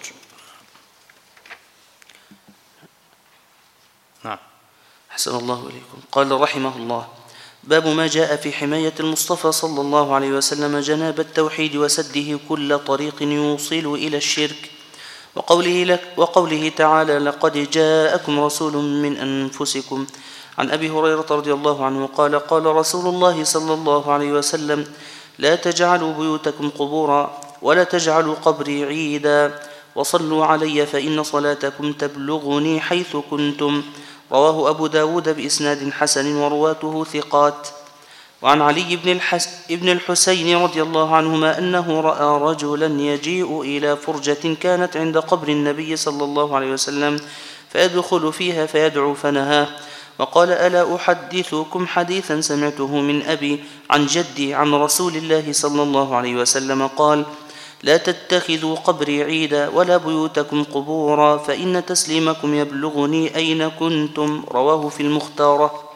[SPEAKER 1] نعم.
[SPEAKER 2] أحسن الله إليكم. قال رحمه الله: باب ما جاء في حماية المصطفى صلى الله عليه وسلم جناب التوحيد وسده كل طريق يوصل إلى الشرك، وقوله, لك وقوله تعالى: لقد جاءكم رسول من أنفسكم. عن أبي هريرة رضي الله عنه قال: قال رسول الله صلى الله عليه وسلم: لا تجعلوا بيوتكم قبورا ولا تجعلوا قبري عيدا وصلوا علي فإن صلاتكم تبلغني حيث كنتم. رواه أبو داود بإسناد حسن ورواته ثقات. وعن علي بن, الحس بن الحسين رضي الله عنهما أنه رأى رجلا يجيء إلى فرجة كانت عند قبر النبي صلى الله عليه وسلم فيدخل فيها فيدعو فنهاه، وقال: ألا أحدثكم حديثا سمعته من أبي عن جدي عن رسول الله صلى الله عليه وسلم قال: لا تتخذوا قبري عيدا ولا بيوتكم قبورا فإن تسليمكم يبلغني أين كنتم. رواه في المختارة.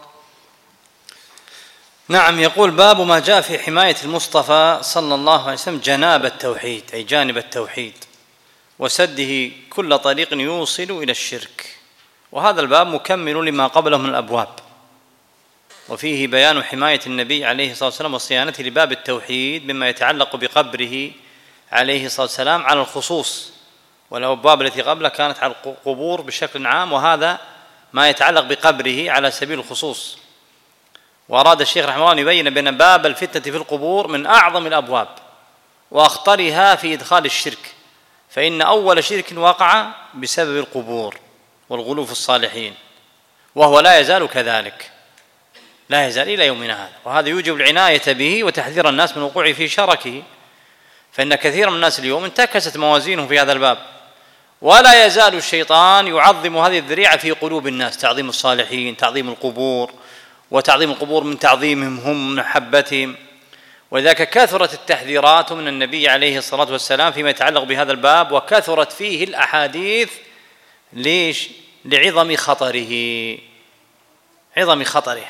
[SPEAKER 1] نعم. يقول: باب ما جاء في حماية المصطفى صلى الله عليه وسلم جناب التوحيد، أي جانب التوحيد، وسده كل طريق يوصل إلى الشرك. وهذا الباب مكمل لما قبله من الأبواب، وفيه بيان حماية النبي عليه الصلاة والسلام وصيانته لباب التوحيد مما يتعلق بقبره عليه الصلاة والسلام على الخصوص، والأبواب التي قبله كانت على القبور بشكل عام، وهذا ما يتعلق بقبره على سبيل الخصوص. وأراد الشيخ رحمه الله أن يبين بأن باب الفتنة في القبور من أعظم الأبواب وأخطرها في إدخال الشرك، فإن أول شرك وقع بسبب القبور والغلو في الصالحين، وهو لا يزال كذلك، لا يزال إلى يومنا هذا، وهذا يوجب العناية به وتحذير الناس من وقوعه في شركه، فإن كثير من الناس اليوم انتكست موازينهم في هذا الباب، ولا يزال الشيطان يعظم هذه الذريعة في قلوب الناس، تعظيم الصالحين، تعظيم القبور، وتعظيم القبور من تعظيمهم هم من محبتهم. ولذلك كثرت التحذيرات من النبي عليه الصلاة والسلام فيما يتعلق بهذا الباب، وكثرت فيه الأحاديث. ليش؟ لعظم خطره، عظم خطره.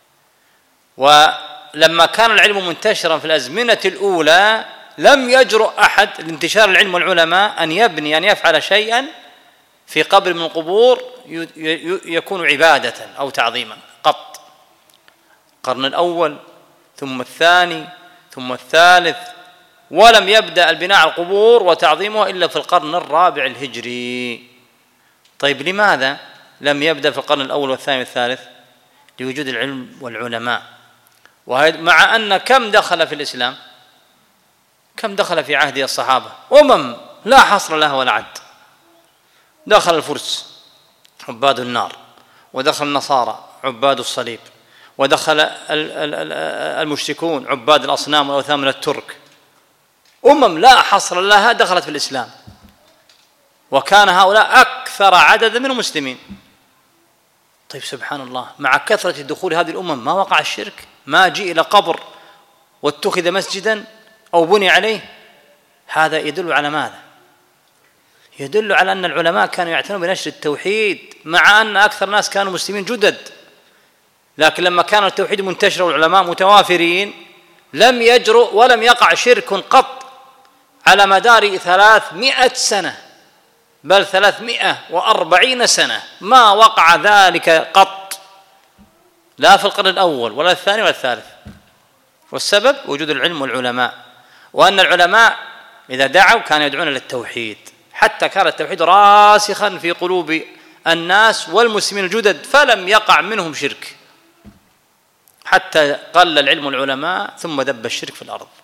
[SPEAKER 1] ولما كان العلم منتشرا في الأزمنة الأولى لم يجرؤ أحد لانتشار العلم والعلماء أن يبني أن يفعل شيئا في قبر من القبور يكون عبادة أو تعظيما قط. القرن الأول ثم الثاني ثم الثالث، ولم يبدأ البناء على القبور وتعظيمها إلا في القرن الرابع الهجري. طيب لماذا لم يبدأ في القرن الأول والثاني والثالث؟ لوجود العلم والعلماء. ومع أن كم دخل في الإسلام، كم دخل في عهد الصحابة أمم لا حصر لها ولا عد. دخل الفرس عباد النار، ودخل النصارى عباد الصليب، ودخل المشركون عباد الأصنام والأوثان من الترك. أمم لا حصر لها دخلت في الإسلام، وكان هؤلاء أكثر عددا من المسلمين. طيب سبحان الله، مع كثرة دخول هذه الأمم ما وقع الشرك؟ ما جاء إلى قبر واتخذ مسجدا أو بني عليه؟ هذا يدل على ماذا؟ يدل على أن العلماء كانوا يعتنون بنشر التوحيد، مع أن أكثر الناس كانوا مسلمين جدد، لكن لما كان التوحيد منتشر والعلماء متوافرين لم يجرؤ ولم يقع شرك قط على مدار ثلاثمائة سنة، بل ثلاثمائة وأربعين سنة ما وقع ذلك قط، لا في القرن الأول ولا الثاني ولا الثالث. والسبب وجود العلم والعلماء، وأن العلماء إذا دعوا كانوا يدعون للتوحيد، حتى كان التوحيد راسخا في قلوب الناس والمسلمين الجدد، فلم يقع منهم شرك. حتى قل العلم والعلماء ثم دب الشرك في الأرض.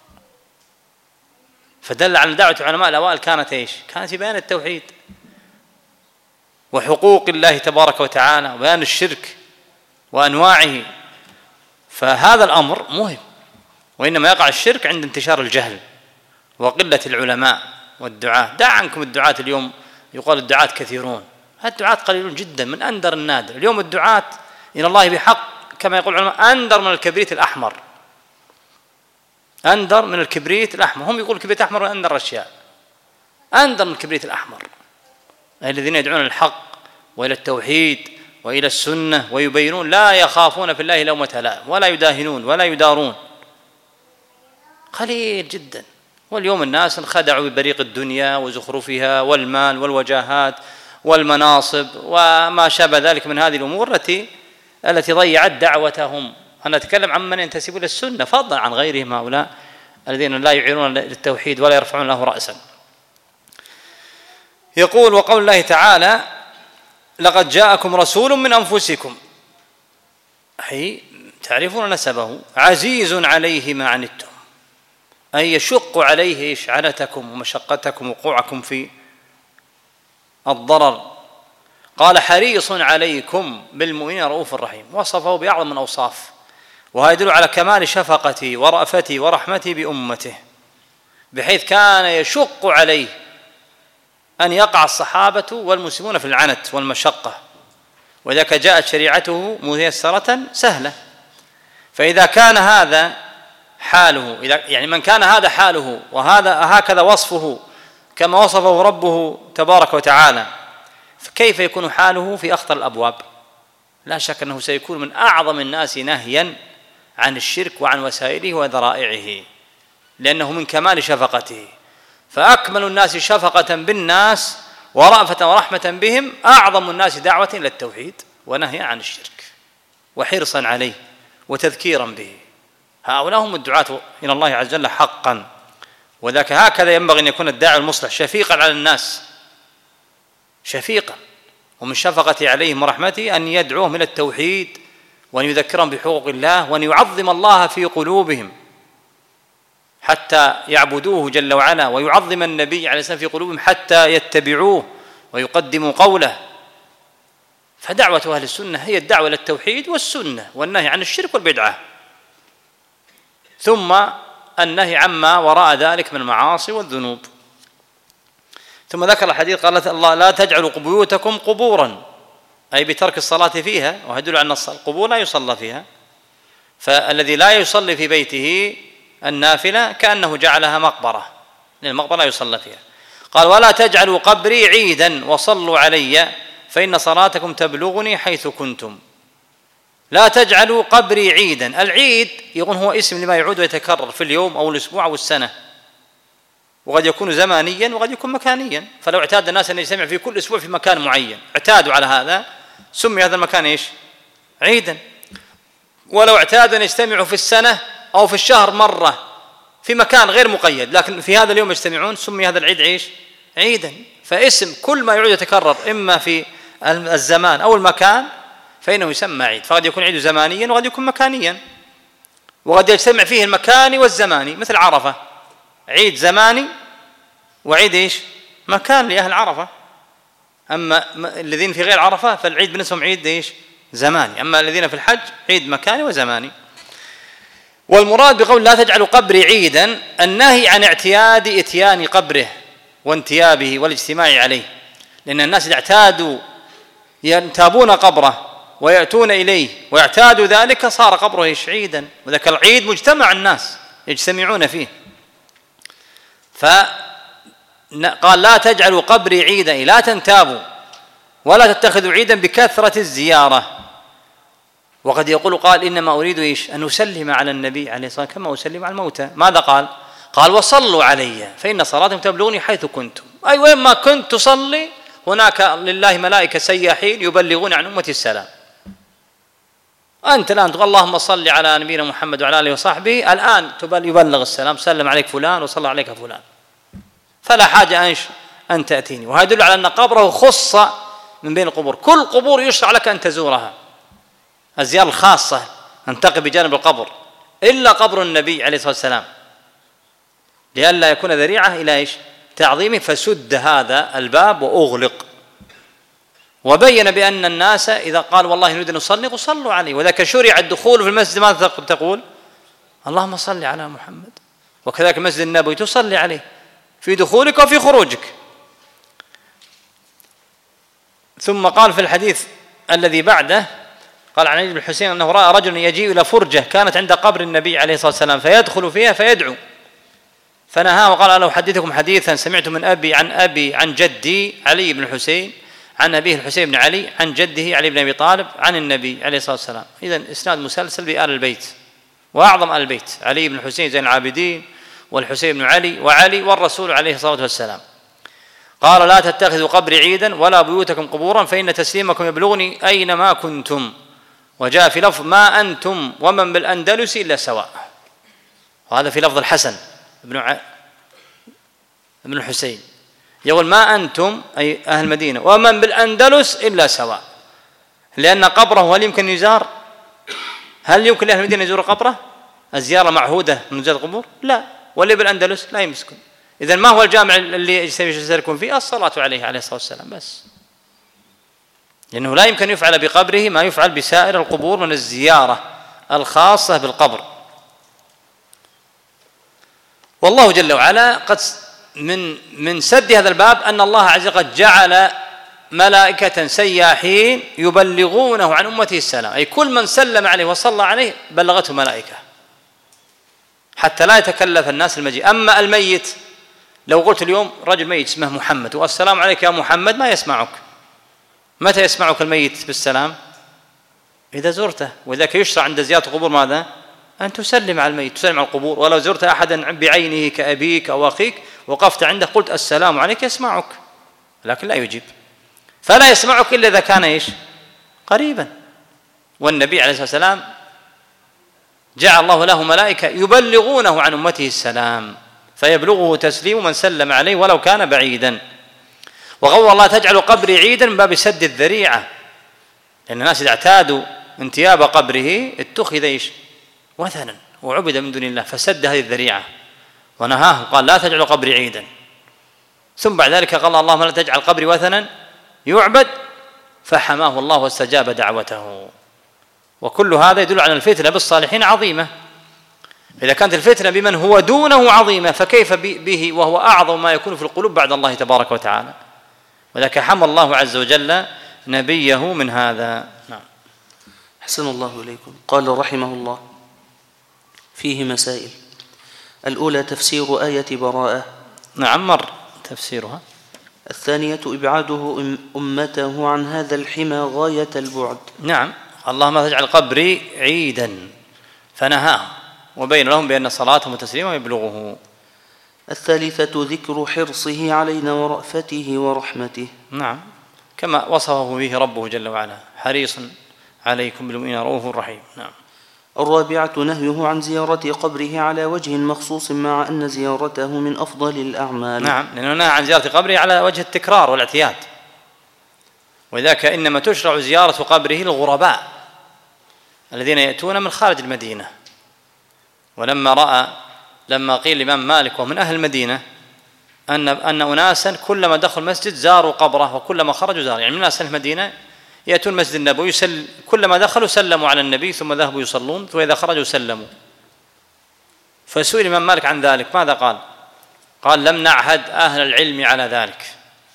[SPEAKER 1] فدل على دعوة العلماء الأوائل كانت إيش؟ كانت في بيان التوحيد وحقوق الله تبارك وتعالى وبيان الشرك وأنواعه. فهذا الأمر مهم، وإنما يقع الشرك عند انتشار الجهل وقلة العلماء والدعاة. دع عنكم الدعاة اليوم، يقال الدعاة كثيرون، الدعاة قليلون جدا، من أندر النادر. اليوم الدعاة إلى الله بحق كما يقول العلماء أندر من الكبريت الأحمر، أندر من الكبريت الأحمر. هم يقولوا الكبريت الأحمر من أندر الأشياء، أندر من الكبريت الأحمر الذين يدعون الحق وإلى التوحيد وإلى السنة ويبينون، لا يخافون في الله لومة لائم ولا يداهنون ولا يدارون، قليل جدا. واليوم الناس انخدعوا ببريق الدنيا وزخرفها والمال والوجاهات والمناصب وما شابه ذلك من هذه الأمور التي التي ضيعت دعوتهم. أنا أتكلم عن من ينتسب إلى السنة فضلا عن غيرهم، هؤلاء الذين لا يعينون للتوحيد ولا يرفعون له رأسا. يقول: وقول الله تعالى: لقد جاءكم رسول من أنفسكم، أي تعرفون نسبه، عزيز عليه ما عنتم، أي يشق عليه إيش؟ عنتكم ومشقتكم وقوعكم في الضرر. قال: حريص عليكم بالمؤمنين رؤوف رحيم، وصفه بأعظم من أوصاف، وهذا يدل على كمال شفقته ورأفته ورحمته بأمته، بحيث كان يشق عليه أن يقع الصحابة والمسلمون في العنت والمشقة، وذاك جاءت شريعته ميسرة سهلة. فإذا كان هذا حاله، إذا يعني من كان هذا حاله وهذا هكذا وصفه كما وصفه ربه تبارك وتعالى، فكيف يكون حاله في أخطر الأبواب؟ لا شك أنه سيكون من أعظم الناس نهيا عن الشرك وعن وسائله وذرائعه، لأنه من كمال شفقته. فأكمل الناس شفقة بالناس ورأفة ورحمة بهم أعظم الناس دعوة إلى التوحيد ونهيا عن الشرك وحرصا عليه وتذكيرا به. هؤلاء هم الدعاة إلى الله عز وجل حقا، وذاك هكذا ينبغي أن يكون الداعي المصلح شفيقا على الناس، شفيقا، ومن شفقة عليهم ورحمته أن يدعوهم إلى التوحيد وأن يذكرهم بحقوق الله وأن يعظم الله في قلوبهم حتى يعبدوه جل وعلا، ويعظم النبي عليه السلام في قلوبهم حتى يتبعوه ويقدموا قوله. فدعوة أهل السنة هي الدعوة إلى التوحيد والسنة والنهي عن الشرك والبدعة، ثم النهي عما وراء ذلك من المعاصي والذنوب. ثم ذكر الحديث قال الله: لا تجعلوا بيوتكم قبورا، أي بترك الصلاة فيها، ويدل على أن القبور لا يصلى فيها. فالذي لا يصلي في بيته النافلة كأنه جعلها مقبرة، لأن المقبرة لا يصلى فيها. قال: ولا تجعلوا قبري عيدا وصلوا علي فإن صلاتكم تبلغني حيث كنتم. لا تجعلوا قبري عيدا. العيد يقول هو اسم لما يعود ويتكرر في اليوم أو الأسبوع أو السنة، وقد يكون زمانيا وقد يكون مكانيا. فلو اعتاد الناس أن يجتمع في كل أسبوع في مكان معين، اعتادوا على هذا، سمي هذا المكان إيش؟ عيدا. ولو اعتادوا أن يجتمعوا في السنة أو في الشهر مرة في مكان غير مقيد، لكن في هذا اليوم يجتمعون، سمي هذا العيد إيش؟ عيدا. فاسم كل ما يعود يتكرر إما في الزمان أو المكان فإنه يسمى عيد. فقد يكون عيد زمانيا وقد يكون مكانيا، وقد يجتمع فيه المكاني والزماني، مثل عرفة، عيد زماني وعيد إيش؟ مكان لأهل عرفة. أما الذين في غير عرفة فالعيد بالنسبة لهم عيد إيش؟ زماني. أما الذين في الحج عيد مكاني وزماني. والمراد بقول لا تجعلوا قبري عيدا النهي عن اعتياد اتيان قبره وانتيابه والاجتماع عليه، لأن الناس إذا اعتادوا ينتابون قبره ويأتون إليه ويعتادوا ذلك صار قبره إيش؟ عيدا. وذاك العيد مجتمع الناس يجتمعون فيه. فقال: لا تجعلوا قبري عيدا، لا تنتابوا ولا تتخذوا عيدا بكثرة الزيارة. وقد يقول قال: إنما أريد إيش؟ أن أسلم على النبي عليه الصلاة والسلام كما أسلم على الموتى. ماذا قال؟ قال: وصلوا علي فإن صلاتكم تبلغني حيث كنتم، أي وين ما كنت تصلي هناك لله ملائكة سياحين يبلغون عن أمتي السلام. أنت الآن تقول اللهم صل على نبينا محمد وعلى آله وصحبه، الآن يبلغ السلام، سلم عليك فلان وصلى عليك فلان، فلا حاجة أنش أن تأتيني. وهذا يدل على أن قبره خص من بين القبور، كل قبور يشرع لك أن تزورها، الزيارة الخاصة أن تقف بجانب القبر إلا قبر النبي عليه الصلاة والسلام لئلا يكون ذريعة إلى إيش؟ تعظيمه، فسد هذا الباب وأغلق. وبين بأن الناس إذا قال والله نريد أن نصلي صلوا عليه، وذاك شرع الدخول في المسجد ماذا تقول؟ اللهم صل على محمد. وكذلك المسجد النبوي تصلي عليه في دخولك وفي خروجك. ثم قال في الحديث الذي بعده قال عن علي بن الحسين أنه رأى رجلا يجيء إلى فرجة كانت عند قبر النبي عليه الصلاة والسلام فيدخل فيها فيدعو، فنهاه وقال ألا أحدثكم حديثا سمعت من أبي عن أبي عن جدي علي بن الحسين عن أبيه الحسين بن علي عن جده علي بن أبي طالب عن النبي عليه الصلاة والسلام. إذن إسناد مسلسل بآل البيت، وأعظم آل البيت علي بن الحسين زين العابدين والحسين بن علي وعلي والرسول عليه الصلاة والسلام. قال لا تتخذوا قبري عيدا ولا بيوتكم قبورا فإن تسليمكم يبلغني أينما كنتم. وجاء في لفظ ما أنتم ومن بالأندلس إلا سواء، وهذا في لفظ الحسن ابن ع... ابن الحسين يقول ما أنتم أي أهل المدينة ومن بالأندلس إلا سواء، لأن قبره هل يمكن يزار؟ هل يمكن لأهل المدينة يزور قبره؟ الزيارة معهودة من زيارة القبور؟ لا. واللي بالأندلس لا يمسكن. إذن ما هو الجامع اللي يشتركون فيه؟ الصلاة عليه عليه الصلاة والسلام بس، لأنه لا يمكن يفعل بقبره ما يفعل بسائر القبور من الزيارة الخاصة بالقبر. والله جل وعلا قد من من سد هذا الباب أن الله عز وجل قد جعل ملائكة سياحين يبلغونه عن أمته السلام، أي كل من سلم عليه وصلى عليه بلغته ملائكة حتى لا يتكلف الناس المجيء. أما الميت لو قلت اليوم رجل ميت اسمه محمد والسلام عليك يا محمد ما يسمعك. متى يسمعك الميت بالسلام؟ إذا زرته. وذاك يشرع عند زيارة القبور ماذا؟ أن تسلم على الميت، تسلم على القبور. ولو زرت أحدا بعينه كأبيك أو أخيك وقفت عنده قلت السلام عليك يسمعك، لكن لا يجيب. فلا يسمعك إلا إذا كان إيش؟ قريبا. والنبي عليه الصلاة والسلام جعل الله له ملائكة يبلغونه عن أمته السلام فيبلغه تسليم من سلم عليه ولو كان بعيدا. وقول الله تجعل قبري عيدا من باب سد الذريعة، لأن الناس إذا اعتادوا انتياب قبره اتخذ إيش؟ وثنا وعبد من دون الله، فسد هذه الذريعة ونهاه قال لا تجعل قبري عيدا. ثم بعد ذلك قال اللهم لا تجعل قبري وثنا يعبد، فحماه الله واستجاب دعوته. وكل هذا يدل على الفتنة بالصالحين عظيمة. إذا كانت الفتنة بمن هو دونه عظيمة فكيف به وهو أعظم ما يكون في القلوب بعد الله تبارك وتعالى. وذلك حمى الله عز وجل نبيه من هذا. نعم.
[SPEAKER 2] أحسن الله إليكم. قال رحمه الله فيه مسائل. الأولى تفسير آية براءة.
[SPEAKER 1] نعم مر تفسيرها.
[SPEAKER 2] الثانية إبعاده أمته عن هذا الحمى غاية البعد.
[SPEAKER 1] نعم. اللهم تجعل قبري عيدا فنهاه وبين لهم بأن صلاتهم وتسليمهم يبلغه.
[SPEAKER 2] الثالثة ذكر حرصه علينا ورأفته ورحمته.
[SPEAKER 1] نعم كما وصفه به ربه جل وعلا حريص عليكم بالمؤمنين رؤوف رحيم. نعم.
[SPEAKER 2] الرابعة نهيه عن زيارة قبره على وجه مخصوص مع أن زيارته من أفضل الأعمال.
[SPEAKER 1] نعم لأنه نهى عن زيارة قبره على وجه التكرار والاعتياد، وذاك إنما تشرع زيارة قبره الغرباء الذين يأتون من خارج المدينة. ولما رأى لما قيل الإمام مالك ومن أهل المدينة أن أن أناسا كلما دخلوا المسجد زاروا قبره وكلما خرجوا زاروا، يعني من ناس المدينة يأتون المسجد النبوي يسل كلما دخلوا سلموا على النبي ثم ذهبوا يصلون وإذا خرجوا سلموا. فسئل الإمام مالك عن ذلك ماذا قال؟ قال لم نعهد أهل العلم على ذلك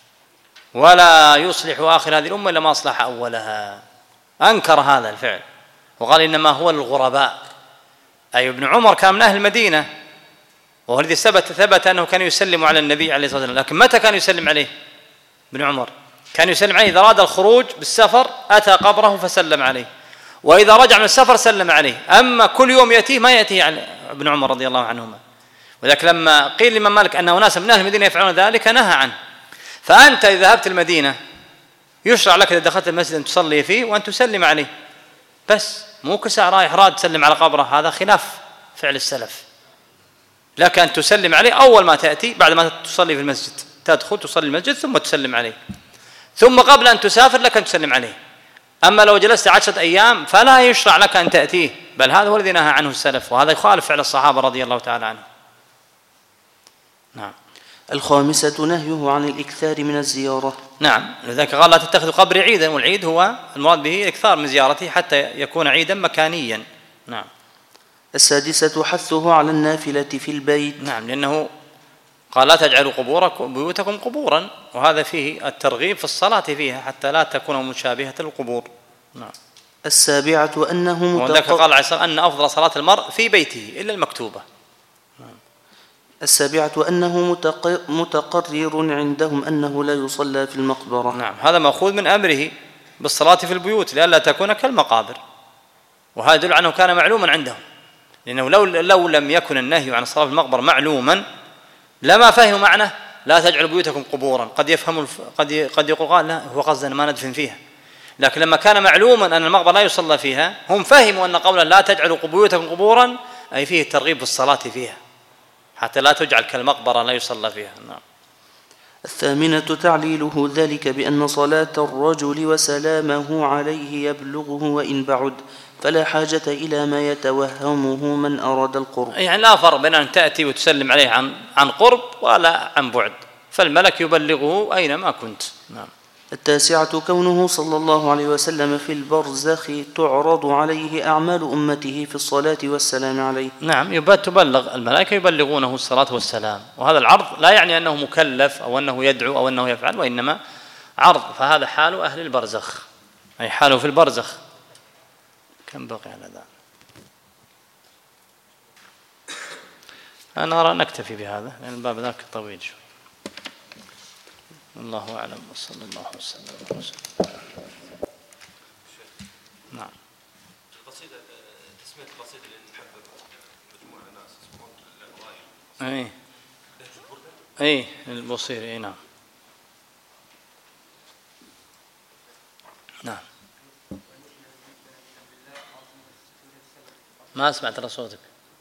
[SPEAKER 1] ولا يصلح آخر هذه الأمة إلا ما أصلح أولها. أنكر هذا الفعل وقال إنما هو للغرباء. أي ابن عمر كان من أهل المدينة وهو الذي ثبت ثبت أنه كان يسلم على النبي عليه الصلاة والسلام، لكن متى كان يسلم عليه ابن عمر؟ كان يسلم عليه إذا أراد الخروج بالسفر أتى قبره فسلم عليه، وإذا رجع من السفر سلم عليه. أما كل يوم يأتيه ما يأتيه عن ابن عمر رضي الله عنهما. ولكن لما قيل لمن مالك أن أناس من أهل المدينة يفعلون ذلك نهى عنه. فأنت إذا ذهبت المدينة يشرع لك إذا دخلت المسجد أن تصلي فيه وأن تسلم عليه بس، مو كساء رايح راد تسلم على قبره، هذا خلاف فعل السلف. لك أن تسلم عليه أول ما تأتي بعد ما تصلي في المسجد، تدخل تصلي المسجد ثم تسلم عليه، ثم قبل أن تسافر لك أن تسلم عليه. أما لو جلست عشرة أيام فلا يشرع لك أن تأتيه، بل هذا هو الذي نهى عنه السلف، وهذا يخالف فعل الصحابة رضي الله تعالى عنهم. نعم.
[SPEAKER 2] الخامسة نهيه عن الإكثار من الزيارة.
[SPEAKER 1] نعم، لذلك قال لا تتخذ قبري عيدا، والعيد هو المراد به الإكثار من زيارته حتى يكون عيدا مكانيا. نعم.
[SPEAKER 2] السادسة حثه على النافلة في البيت.
[SPEAKER 1] نعم، لأنه قال لا تجعلوا قبوركم بيوتكم قبورا، وهذا فيه الترغيب في الصلاة فيها حتى لا تكون مشابهة للقبور. نعم.
[SPEAKER 2] السابعة أنه
[SPEAKER 1] وذلك قال عليه الصلاة أن أفضل صلاة المرء في بيته إلا المكتوبة.
[SPEAKER 2] السابعة أنه متقرر عندهم أنه لا يصلى في المقبرة.
[SPEAKER 1] نعم، هذا مأخوذ من أمره بالصلاة في البيوت لئلا تكون كالمقابر، وهذا يدل أنه كان معلوما عندهم، لأنه لو, لو لم يكن النهي عن الصلاة في المقبرة معلوما لما فهموا معنى لا تجعلوا بيوتكم قبورا. قد يفهم قد قد يقول قال لا هو قصدنا ما ندفن فيها، لكن لما كان معلوما أن المقبرة لا يصلى فيها هم فهموا أن قولا لا تجعلوا بيوتكم قبورا أي فيه الترغيب في الصلاة فيها حتى لا تجعل كالمقبرة لا يصلى فيها. نعم.
[SPEAKER 2] الثامنة تعليله ذلك بأن صلاة الرجل وسلامه عليه يبلغه وإن بعد، فلا حاجة إلى ما يتوهمه من أراد القرب.
[SPEAKER 1] يعني لا فرق بين أن تأتي وتسلم عليه عن عن قرب ولا عن بعد، فالملك يبلغه أينما كنت. نعم.
[SPEAKER 2] التاسعة كونه صلى الله عليه وسلم في البرزخ تعرض عليه أعمال أمته في الصلاة والسلام عليه.
[SPEAKER 1] نعم، تبلغ الملائكة يبلغونه الصلاة والسلام، وهذا العرض لا يعني أنه مكلف أو أنه يدعو أو أنه يفعل، وإنما عرض، فهذا حال أهل البرزخ، أي حاله في البرزخ. كم بقي على ذا؟ أنا أرى نكتفي بهذا لأن الباب ذاك طويل شوي. الله أعلم وصلى الله وسلم على رسول الله. نعم.
[SPEAKER 3] القصيدة تسمية القصيدة اللي نحبب مجموعة ناس اسمهم الرائي.
[SPEAKER 1] أي أي البصيري. أي نعم. نعم. ما سمعت على صوتك.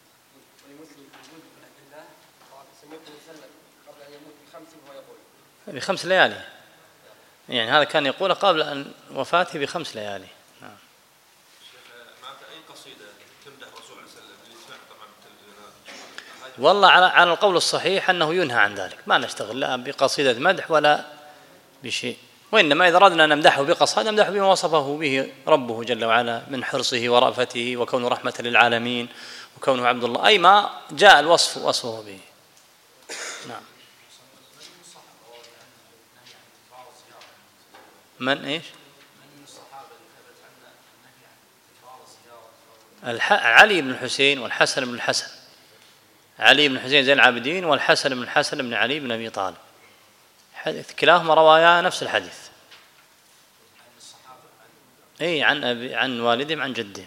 [SPEAKER 1] بخمس ليالي، يعني هذا كان يقول قبل أن وفاته بخمس ليالي. نعم.
[SPEAKER 3] معناتها أي قصيدة تمدح الرسول عليه السلام اللي سمعت طبعا بالتلفزيونات.
[SPEAKER 1] والله على على القول الصحيح أنه ينهى عن ذلك، ما نشتغل لا بقصيدة مدح ولا بشيء، وإنما إذا أردنا أن نمدحه بقصائد نمدحه بما وصفه به ربه جل وعلا من حرصه ورأفته وكونه رحمة للعالمين وكونه عبد الله، أي ما جاء الوصف وصفه به. نعم. من إيش؟ الح... علي بن الحسين والحسن بن الحسن، علي بن الحسين زين العابدين والحسن بن الحسن بن علي بن أبي طالب، حديث كلاهما روايا نفس الحديث. اي عن أبي عن والدهم عن جدهم.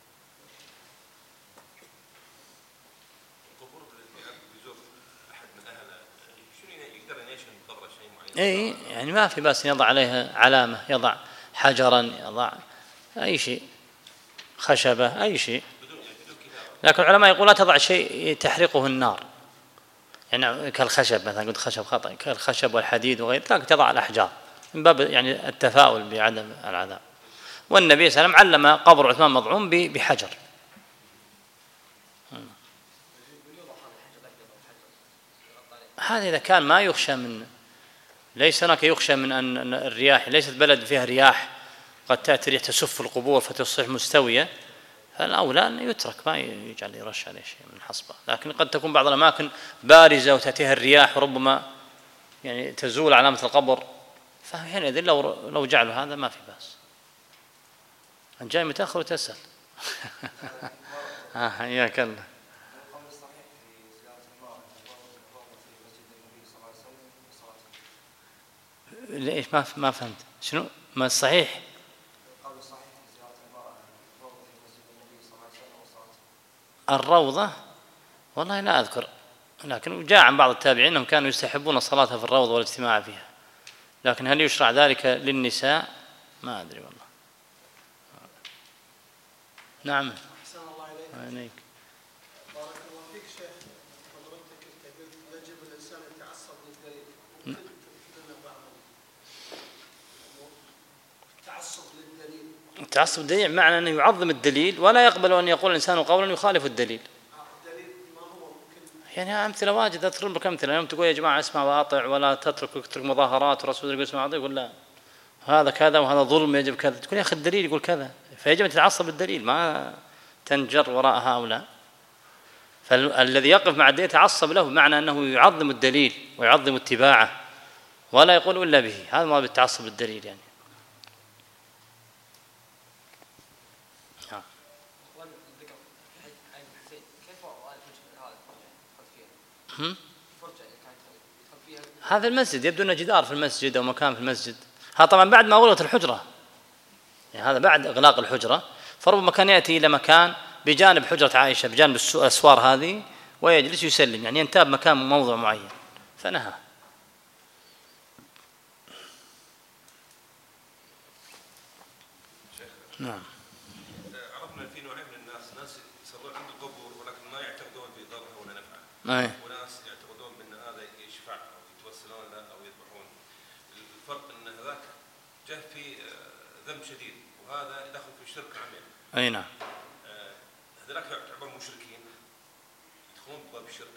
[SPEAKER 1] اي يعني ما في بس يضع عليها علامة، يضع حجرا، يضع أي شيء، خشبة، أي شيء، لكن العلماء يقول لا تضع شيء تحرقه النار، يعني كالخشب مثلا، قلت خشب خطأ، كالخشب والحديد وغيره، لكن تضع الأحجار من باب يعني التفاؤل بعدم العذاب. والنبي صلى الله عليه وسلم علم قبر عثمان مضعون بحجر. هذا إذا كان ما يخشى من، ليس هناك يخشى من أن الرياح، ليست بلد فيها رياح قد تأتي ريح تسف القبور فتصبح مستوية، فالأولى أن يترك، ما يجعل يرش عليه شيء من حصبة. لكن قد تكون بعض الأماكن بارزة وتأتيها الرياح وربما يعني تزول علامة القبر، فحينئذ لو لو جعلوا هذا ما في بأس. أنت جاي متأخر وتسأل. آه حياك الله. ليش ما ما فهمت شنو ما الصحيح؟ الروضة والله لا أذكر، لكن جاء عن بعض التابعين أنهم كانوا يستحبون الصلاة في الروضة والاجتماع فيها، لكن هل يشرع ذلك للنساء ما أدري والله. نعم.
[SPEAKER 4] أحسن الله إليك. بارك الله فيك شيخ، حضرتك قلت يجب الإنسان يتعصب للدليل، ممكن تذكر لنا بعض التعصب للدليل
[SPEAKER 1] تعصب الدليل معنى أنه يعظم الدليل ولا يقبل أن يقول الإنسان قولا يخالف الدليل. يعني أمثلة واجد أذكر لك أمثلة. يوم تقول يا جماعة اسمع وأطع ولا تترك تترك مظاهرات والرسول يقول اسمع وأطع، يقول لا هذا كذا وهذا ظلم يجب كذا، تقول يا أخي الدليل يقول كذا، فيجب أن تتعصب الدليل ما تنجر وراء هؤلاء. فالذي يقف مع الدليل يتعصب له بمعنى أنه يعظم الدليل ويعظم اتباعه ولا يقول إلا به، هذا ما بالتعصب الدليل يعني. هذا المسجد يبدو أنه جدار في المسجد أو مكان في المسجد، هذا طبعا بعد ما أغلقت الحجرة، يعني هذا بعد إغلاق الحجرة، فربما كان يأتي إلى مكان بجانب حجرة عائشة بجانب الأسوار هذه ويجلس يسلم، يعني ينتاب مكان موضع معين فنهى. نعم.
[SPEAKER 3] عرفنا في نوعين من الناس، ناس يصلون عند القبور ولكن ما يعتقدون بضرها ولا نفعها،
[SPEAKER 1] أي.
[SPEAKER 3] وناس يعتقدون بأن هذا يشفع أو يتوسلون له أو يذبحون. الفرق أن هذاك جاء في ذنب شديد وهذا يدخل في الشرك عميق.
[SPEAKER 1] أي نعم.
[SPEAKER 3] هذاك يعتبرون مشركين يدخلون بباب الشرك.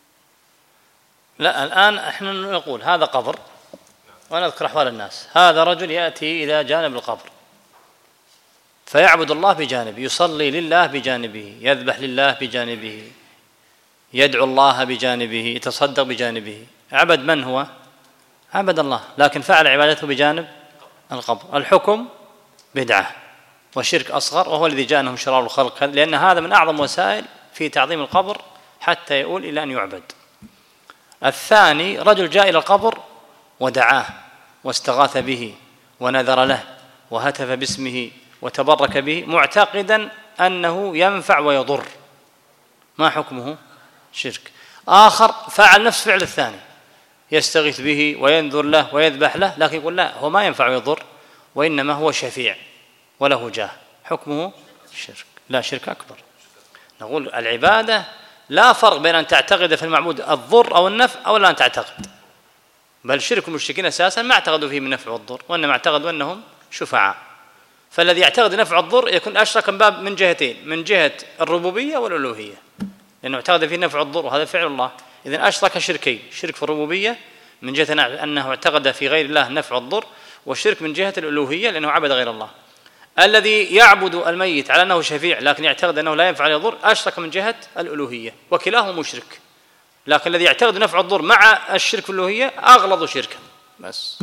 [SPEAKER 1] لا الآن احنا نقول هذا قبر وأنا أذكر أحوال الناس، هذا رجل يأتي إلى جانب القبر فيعبد الله بجانبه، يصلي لله بجانبه، يذبح لله بجانبه، يدعو الله بجانبه، يتصدق بجانبه، عبد من هو؟ عبد الله، لكن فعل عبادته بجانب القبر. الحكم بدعة وشرك أصغر، وهو الذي جاء أنهم شرار الخلق، لأن هذا من أعظم وسائل في تعظيم القبر حتى يؤول إلى أن يعبد. الثاني رجل جاء إلى القبر ودعاه واستغاث به ونذر له وهتف باسمه وتبرك به معتقدا أنه ينفع ويضر، ما حكمه؟ شرك. آخر فعل نفس فعل الثاني، يستغيث به وينذر له ويذبح له، لكن يقول لا هو ما ينفع ويضر وإنما هو شفيع وله جاه، حكمه شرك، لا شرك أكبر. نقول العبادة لا فرق بين أن تعتقد في المعبود الضر أو النفع أو لا أن تعتقد، بل شرك المشركين أساسا ما اعتقدوا فيه من نفع والضر، وإنما اعتقدوا أنهم شفعاء. فالذي يعتقد نفع الضر يكون أشرك من باب من جهتين، من جهة الربوبية والألوهية، لأنه اعتقد فيه نفع الضر وهذا فعل الله، إذن أشرك شركين، شرك في الربوبية من جهة أنه اعتقد في غير الله نفع الضر، والشرك من جهة الألوهية لأنه عبد غير الله. الذي يعبد الميت على أنه شفيع لكن يعتقد أنه لا ينفع ولا يضر أشرك من جهة الألوهية، وكلاهما مشرك، لكن الذي يعتقد نفع الضر مع الشرك في الألوهية أغلظ شركا. بس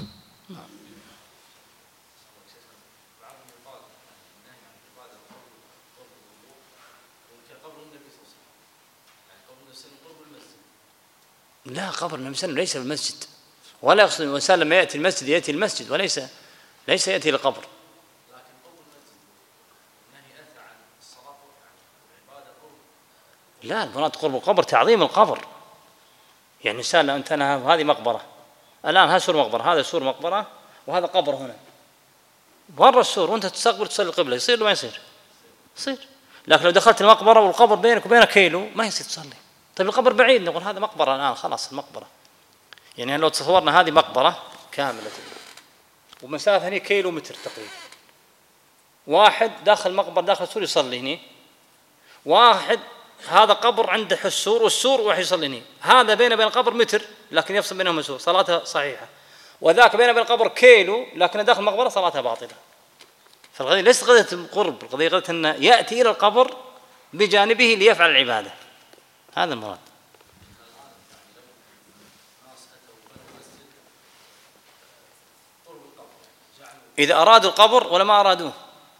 [SPEAKER 1] لا، قبر النبي صلى الله عليه وسلم ليس بالمسجد، ولا يقصد الإنسان لما يأتي المسجد يأتي المسجد وليس ليس يأتي القبر. لا، المراد قرب القبر تعظيم القبر، يعني إنسان أنت أنا هذه مقبرة الآن، هذا سور مقبرة، هذا سور مقبرة وهذا قبر هنا، برا السور وأنت تستقبل تصلي القبلة، يصير ولا ما يصير؟ يصير. لكن لو دخلت المقبرة والقبر بينك وبينه كيلو ما يصير تصلي. طيب القبر بعيد، نقول هذا مقبرة الآن خلاص المقبرة، يعني لو تصورنا هذه مقبرة كاملة ومسافة هنا كيلو متر تقريبا، واحد داخل مقبرة داخل السور يصلي هنا، واحد هذا قبر عنده السور والسور واحد يصلي هنا، هذا بينه وبين القبر متر لكن يفصل بينهم سور صلاته صحيحة، وذاك بينه وبين القبر كيلو لكن داخل المقبرة صلاتها باطلة. فالقضية ليست قضية القرب، القضية قضية أن يأتي إلى القبر بجانبه ليفعل العبادة، هذا المراد. إذا أرادوا القبر ولا ما أرادوه؟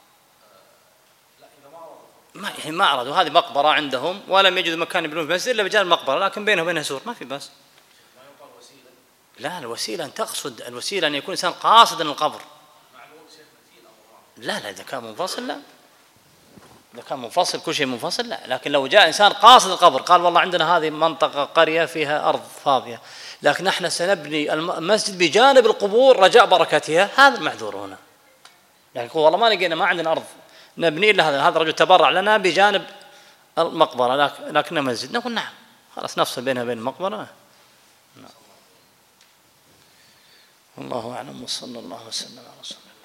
[SPEAKER 1] ما يعني ما أرادوا، هذه مقبرة عندهم ولم يجدوا مكان يبنون في المسجد إلا بجانب المقبرة لكن بينه وبينها سور، ما في بأس. لا، الوسيلة أن تقصد، الوسيلة أن يكون إنسان قاصدا القبر. لا لا إذا كان منفصل لا، إذا كان منفصل كل شيء منفصل لا، لكن لو جاء إنسان قاصد القبر قال والله عندنا هذه منطقة قرية فيها أرض فاضية لكن احنا سنبني المسجد بجانب القبور رجاء بركتها، هذا المعذور هنا. لكن يعني والله ما لقينا ما عندنا أرض نبني إلا هذا، هذا رجل تبرع لنا بجانب المقبرة لكنه مسجد، نقول نعم خلاص نفصل بينها وبين المقبرة. نعم. الله أعلم وصلى الله وسلم على رسول الله.